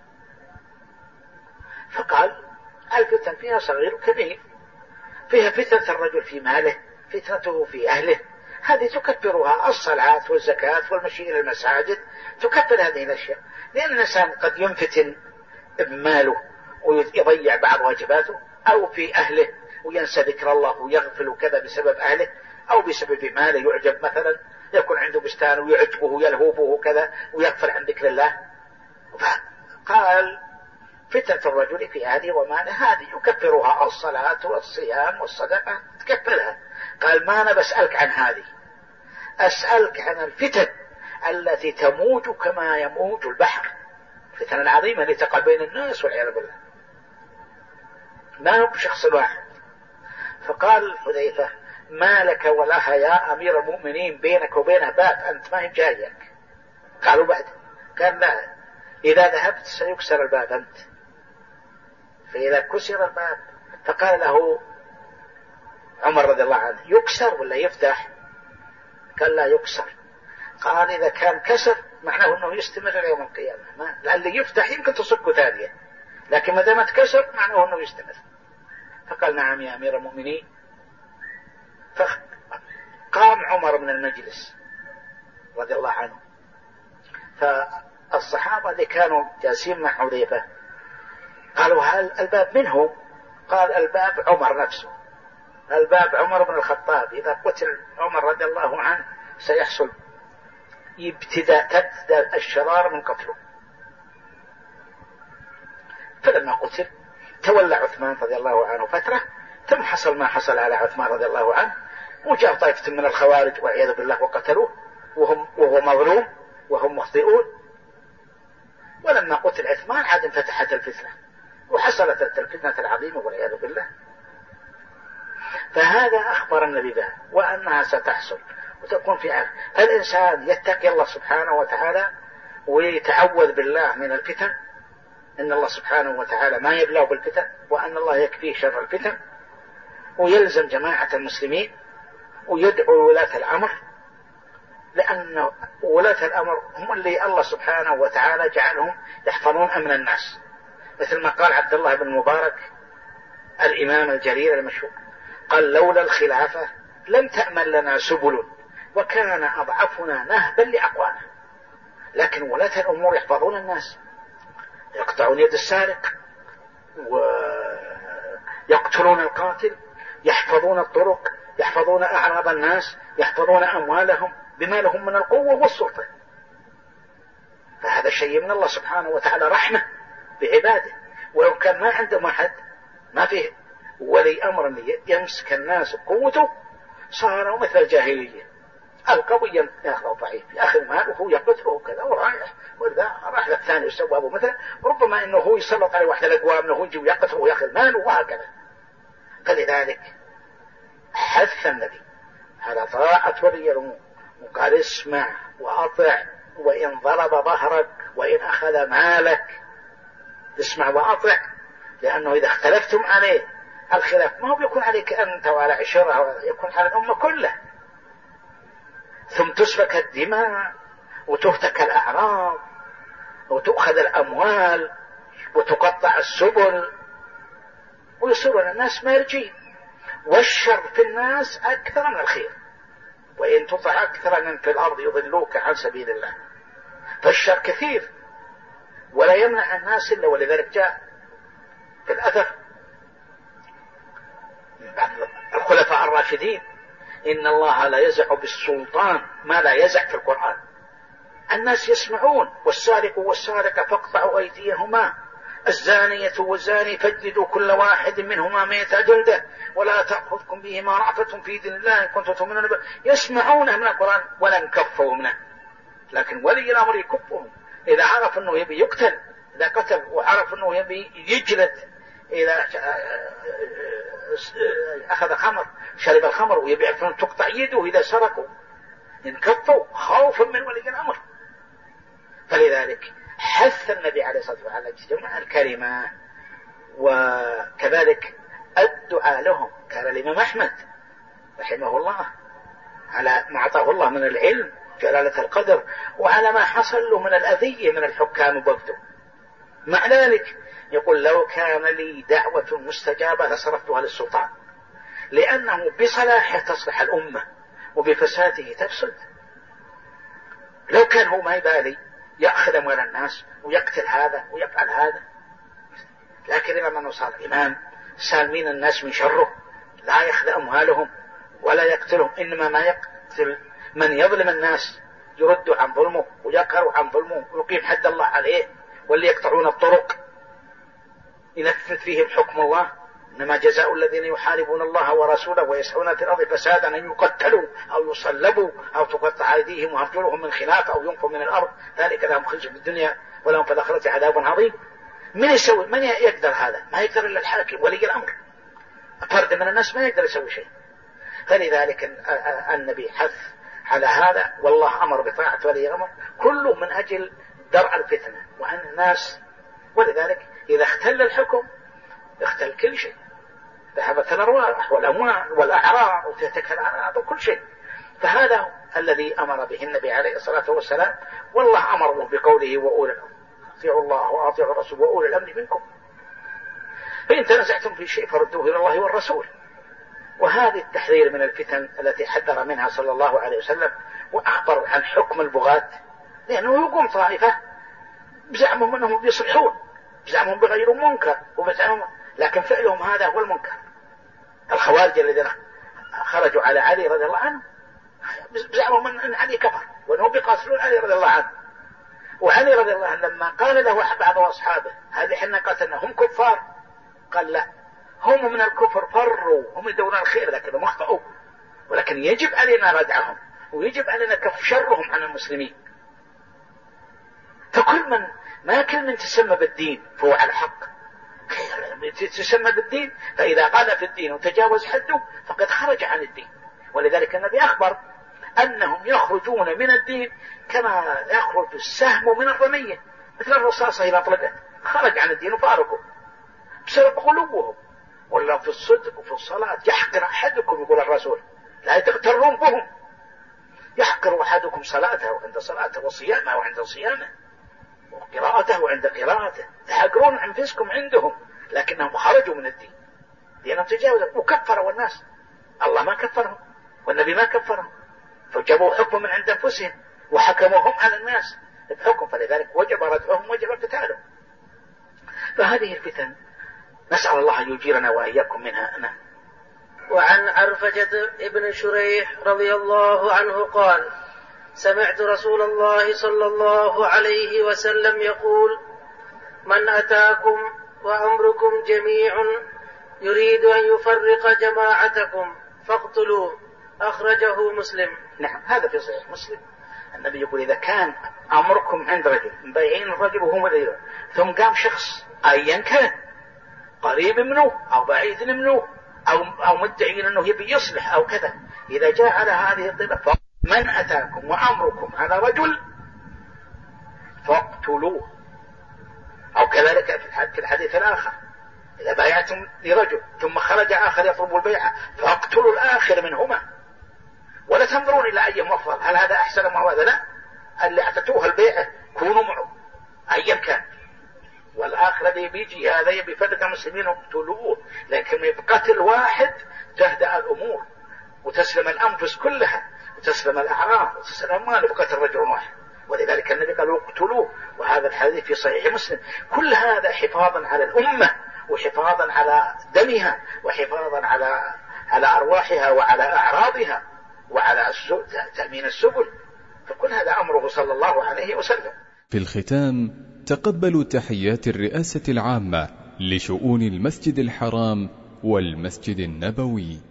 فقال الفتن فيها صغير وكبير، فيها فتنة الرجل في ماله، فتنته في أهله، هذه تكفرها الصلاة والزكاة والمشي إلى المساجد، تكفر هذه الأشياء. لأن الإنسان قد ينفتن بماله ويضيع بعض واجباته، أو في أهله وينسى ذكر الله ويغفل وكذا بسبب أهله، أو بسبب ماله يعجب مثلا يكون عنده بستان ويعجبه ويلهوبه وكذا ويغفل عن ذكر الله. قال فتنة الرجل في أهله وماله هذه يكفرها الصلاة والصيام والصدقة، تكفرها. قال ما أنا بسألك عن هذه، أسألك عن الفتن التي تموج كما يموج البحر، الفتن العظيمة التي تقع بين الناس والعياذ بالله، ما هو بشخص واحد. فقال حذيفة ما لك ولها يا أمير المؤمنين بينك وبينها باب، أنت ما هي جايك. قالوا بعد، قال لا، إذا ذهبت سيكسر الباب أنت. فإذا كسر الباب، فقال له عمر رضي الله عنه يكسر ولا يفتح؟ قال لا يكسر. قال إذا كان كسر معناه أنه يستمر يوم القيامة، لأن يفتح يمكن تصك ثانية، لكن ما دام تكسر معناه أنه يستمر. فقال نعم يا أمير المؤمنين. فقام عمر من المجلس رضي الله عنه، فالصحابة اللي كانوا جالسين مع حذيفة قالوا هل الباب منه؟ قال الباب عمر نفسه، الباب عمر بن الخطاب، إذا قتل عمر رضي الله عنه سيحصل تبدأ الشرار من قتله. فلما قتل تولى عثمان رضي الله عنه فترة، ثم حصل ما حصل على عثمان رضي الله عنه، وجاء طائفة من الخوارج والعياذ بالله وقتلوه وهو مظلوم وهم مخطئون. ولما قتل عثمان عاد انفتحت الفتنة وحصلت الفتنة العظيمة والعياذ بالله. فهذا أخبر النبي به وأنها ستحصل وتكون في عهد. فالإنسان يتقي الله سبحانه وتعالى ويتعوذ بالله من الفتن، إن الله سبحانه وتعالى ما يبلغ بالفتن، وأن الله يكفيه شر الفتن، ويلزم جماعة المسلمين ويدعو ولاة الأمر، لأن ولاة الأمر هم اللي الله سبحانه وتعالى جعلهم يحفظون أمن الناس، مثل ما قال عبد الله بن مبارك الإمام الجليل المشهور، قال لولا الخلافة لم تأمن لنا سبل وكان أضعفنا نهبا لأقوانا. لكن ولاة الأمور يحفظون الناس، يقطعون يد السارق ويقتلون القاتل، يحفظون الطرق، يحفظون أعراض الناس، يحفظون أموالهم بما لهم من القوة والسلطة. فهذا شيء من الله سبحانه وتعالى رحمة بعباده. ولو كان ما عندهم أحد، ما فيه ولي أمر يمسك الناس بقوته، صاروا مثل الجاهلية، القوي ياخذ ضعيف، ياخذ ماله يقتله كذا ورايح، وإذا راح للثاني يسوى أبو مثلا، ربما إنه هو يسلط عليه واحد الأقوام إنه يجي ويقتله وياخذ ماله وهكذا. فلذلك حث النبي على طاعة ولي الأمور، وقال اسمع وأطع وإن ضرب ظهرك وإن أخذ مالك، اسمع وأطع، لأنه إذا اختلفتم عليه الخلاف ما هو بيكون عليك أنت وعلى عشرة، يكون على الأمة كلها، ثم تسفك الدماء وتهتك الأعراض وتؤخذ الأموال وتقطع السبل ويصيرون الناس مارجين، والشر في الناس أكثر من الخير، وإن تطع أكثر من في الأرض يضلوك عن سبيل الله. فالشر كثير ولا يمنع الناس إلا، ولذلك جاء في الأثر الخلفاء الراشدين إن الله لا يزع بالسلطان ما لا يزع في القرآن. الناس يسمعون والسارق والسارقة فاقطعوا أيديهما، الزانية والزاني فاجلدوا كل واحد منهما 100 جلدة ولا تأخذكم بهما رأفة في دين الله إن كنتم تؤمنون به. يسمعونه من القرآن ولن كفوا منه، لكن ولي الأمر يكفهم. إذا عرف أنه يبي يقتل، إذا قتل وعرف أنه يبي يجلد، إذا أخذ خمر شرب الخمر ويبي يعرفون تقطع يده، إذا سرقوا ينكفوا خوفا من ولي الأمر. فلذلك حث النبي عليه الصلاة والسلام على جمع الكلمة، وكذلك الدعاء لهم. كان الإمام أحمد رحمه الله على ما أعطاه الله من العلم جلالة القدر، وعلى ما حصل له من الأذية من الحكام وبغده، مع ذلك يقول لو كان لي دعوة مستجابة لصرفتها للسلطان، لأنه بصلاحه تصلح الأمة وبفساده تفسد. لو كان هو ما يبالي يأخذ أموال الناس ويقتل هذا ويفعل هذا، لكن لما صار إمام سالمين الناس من شره، لا يأخذ أموالهم ولا يقتلهم، إنما ما يقتل من يظلم الناس، يرد عن ظلمه ويقهر عن ظلمه ويقيم حد الله عليه، واللي يقطعون الطرق ينفذ فيهم حكم الله. إنما جزاء الذين يحاربون الله ورسوله ويسعون في الأرض فسادا أن يقتلوا أو يصلبوا أو تقطع أيديهم وأرجلهم من خلاف أو ينفوا من الأرض، ذلك لهم خزي في الدنيا ولهم في الآخرة عذاب عظيم. من يسوي؟ من يقدر هذا؟ ما يقدر إلا الحاكم ولي الأمر. فرد من الناس ما يقدر يسوي شيء. فلذلك النبي حث على هذا، والله أمر بطاعة ولي الأمر، كله من أجل درء الفتنة وأن الناس. ولذلك إذا اختل الحكم اختل كل شيء، ذهبت الأرواح والأموال والأعراض وتهتك الأعراض وكل شيء. فهذا الذي أمر به النبي عليه الصلاة والسلام، والله أمره بقوله وأولي الأمر، أطيعوا الله وأطيعوا الرسول وأولي الأمر منكم، فإن تنازعتم في شيء فردوه إلى الله والرسول. وهذه التحذير من الفتن التي حذر منها صلى الله عليه وسلم، وأخبر عن حكم البغاة، لأنه يقوم طائفة بزعمهم أنهم بيصلحون، بزعمهم بغير منكر وبزعمهم، لكن فعلهم هذا هو المنكر. الخوارج الذين خرجوا على علي رضي الله عنه بزعمهم أن علي كفر وأنهم بيقاتلون علي رضي الله عنه. وعلي رضي الله عنه لما قال له بعض أصحابه هذه حنا قتلنا هم كفار، قال لا، هم من الكفر فروا، هم يدورون الخير لكنهم اخطأوا، ولكن يجب علينا ردعهم ويجب علينا كف شرهم عن المسلمين. فكل من ما كل من تسمى بالدين فهو على حق، تسمى بالدين فإذا قال في الدين وتجاوز حده فقد خرج عن الدين. ولذلك النبي أخبر أنهم يخرجون من الدين كما يخرج السهم من الرمية، مثل الرصاصة إذا أطلقت خرج عن الدين وفارقه بسبب غلوهم. ولا في الصدق وفي الصلاة يحقر أحدكم، يقول الرسول لا تغترون بهم، يحقر أحدكم صلاته عند صلاته وصيامه عند صيامه وقراءته عند قراءته، تحقرون أنفسكم عندهم، لكنهم خرجوا من الدين لأنهم تجاوزوا وكفروا الناس. الله ما كفرهم والنبي ما كفرهم، فجابوا حكم من عند أنفسهم وحكموهم على الناس بحكم، فلذلك وجب ردعهم وجب قتالهم. فهذه الفتن نسأل الله أن يجيرنا وإياكم منها. أنا وعن عرفجة ابن شريح رضي الله عنه قال: سمعت رسول الله صلى الله عليه وسلم يقول: من أتاكم وأمركم جميع يريد أن يفرق جماعتكم فاقتلوه. أخرجه مسلم. نعم، هذا في صحيح مسلم. النبي يقول إذا كان أمركم عند رجل مبايعين الرجل وهو مدير، ثم قام شخص أيا كان قريب منه أو بعيد منه أو مدعي أنه يبي يصلح أو كذا، إذا جاء على هذه الطريقة من أتاكم وأمركم على رجل فاقتلوه. أو كذلك في الحديث الآخر إذا بايعتم لرجل ثم خرج آخر يطلب البيعة فاقتلوا الآخر منهما، ولا تنظرون إلى أيهم أفضل، هل هذا أحسن أم هذا؟ لا، اللي أعطتوه البيعة كونوا معه أيا كان، والآخر الذي بيجي هذا يبي يفرق المسلمين وقتلوه. لكن بقتل واحد تهدأ الأمور وتسلم الأنفس كلها وتسلم الأعراض وتسلم الأموال بقتل رجل واحد. ولذلك النبي قال اقتلوه، وهذا الحديث في صحيح مسلم. كل هذا حفاظا على الأمة وحفاظا على دمها وحفاظا على أرواحها وعلى أعراضها وعلى تأمين السبل، فكل هذا أمره صلى الله عليه وسلم. في الختام تقبلوا تحيات الرئاسة العامة لشؤون المسجد الحرام والمسجد النبوي.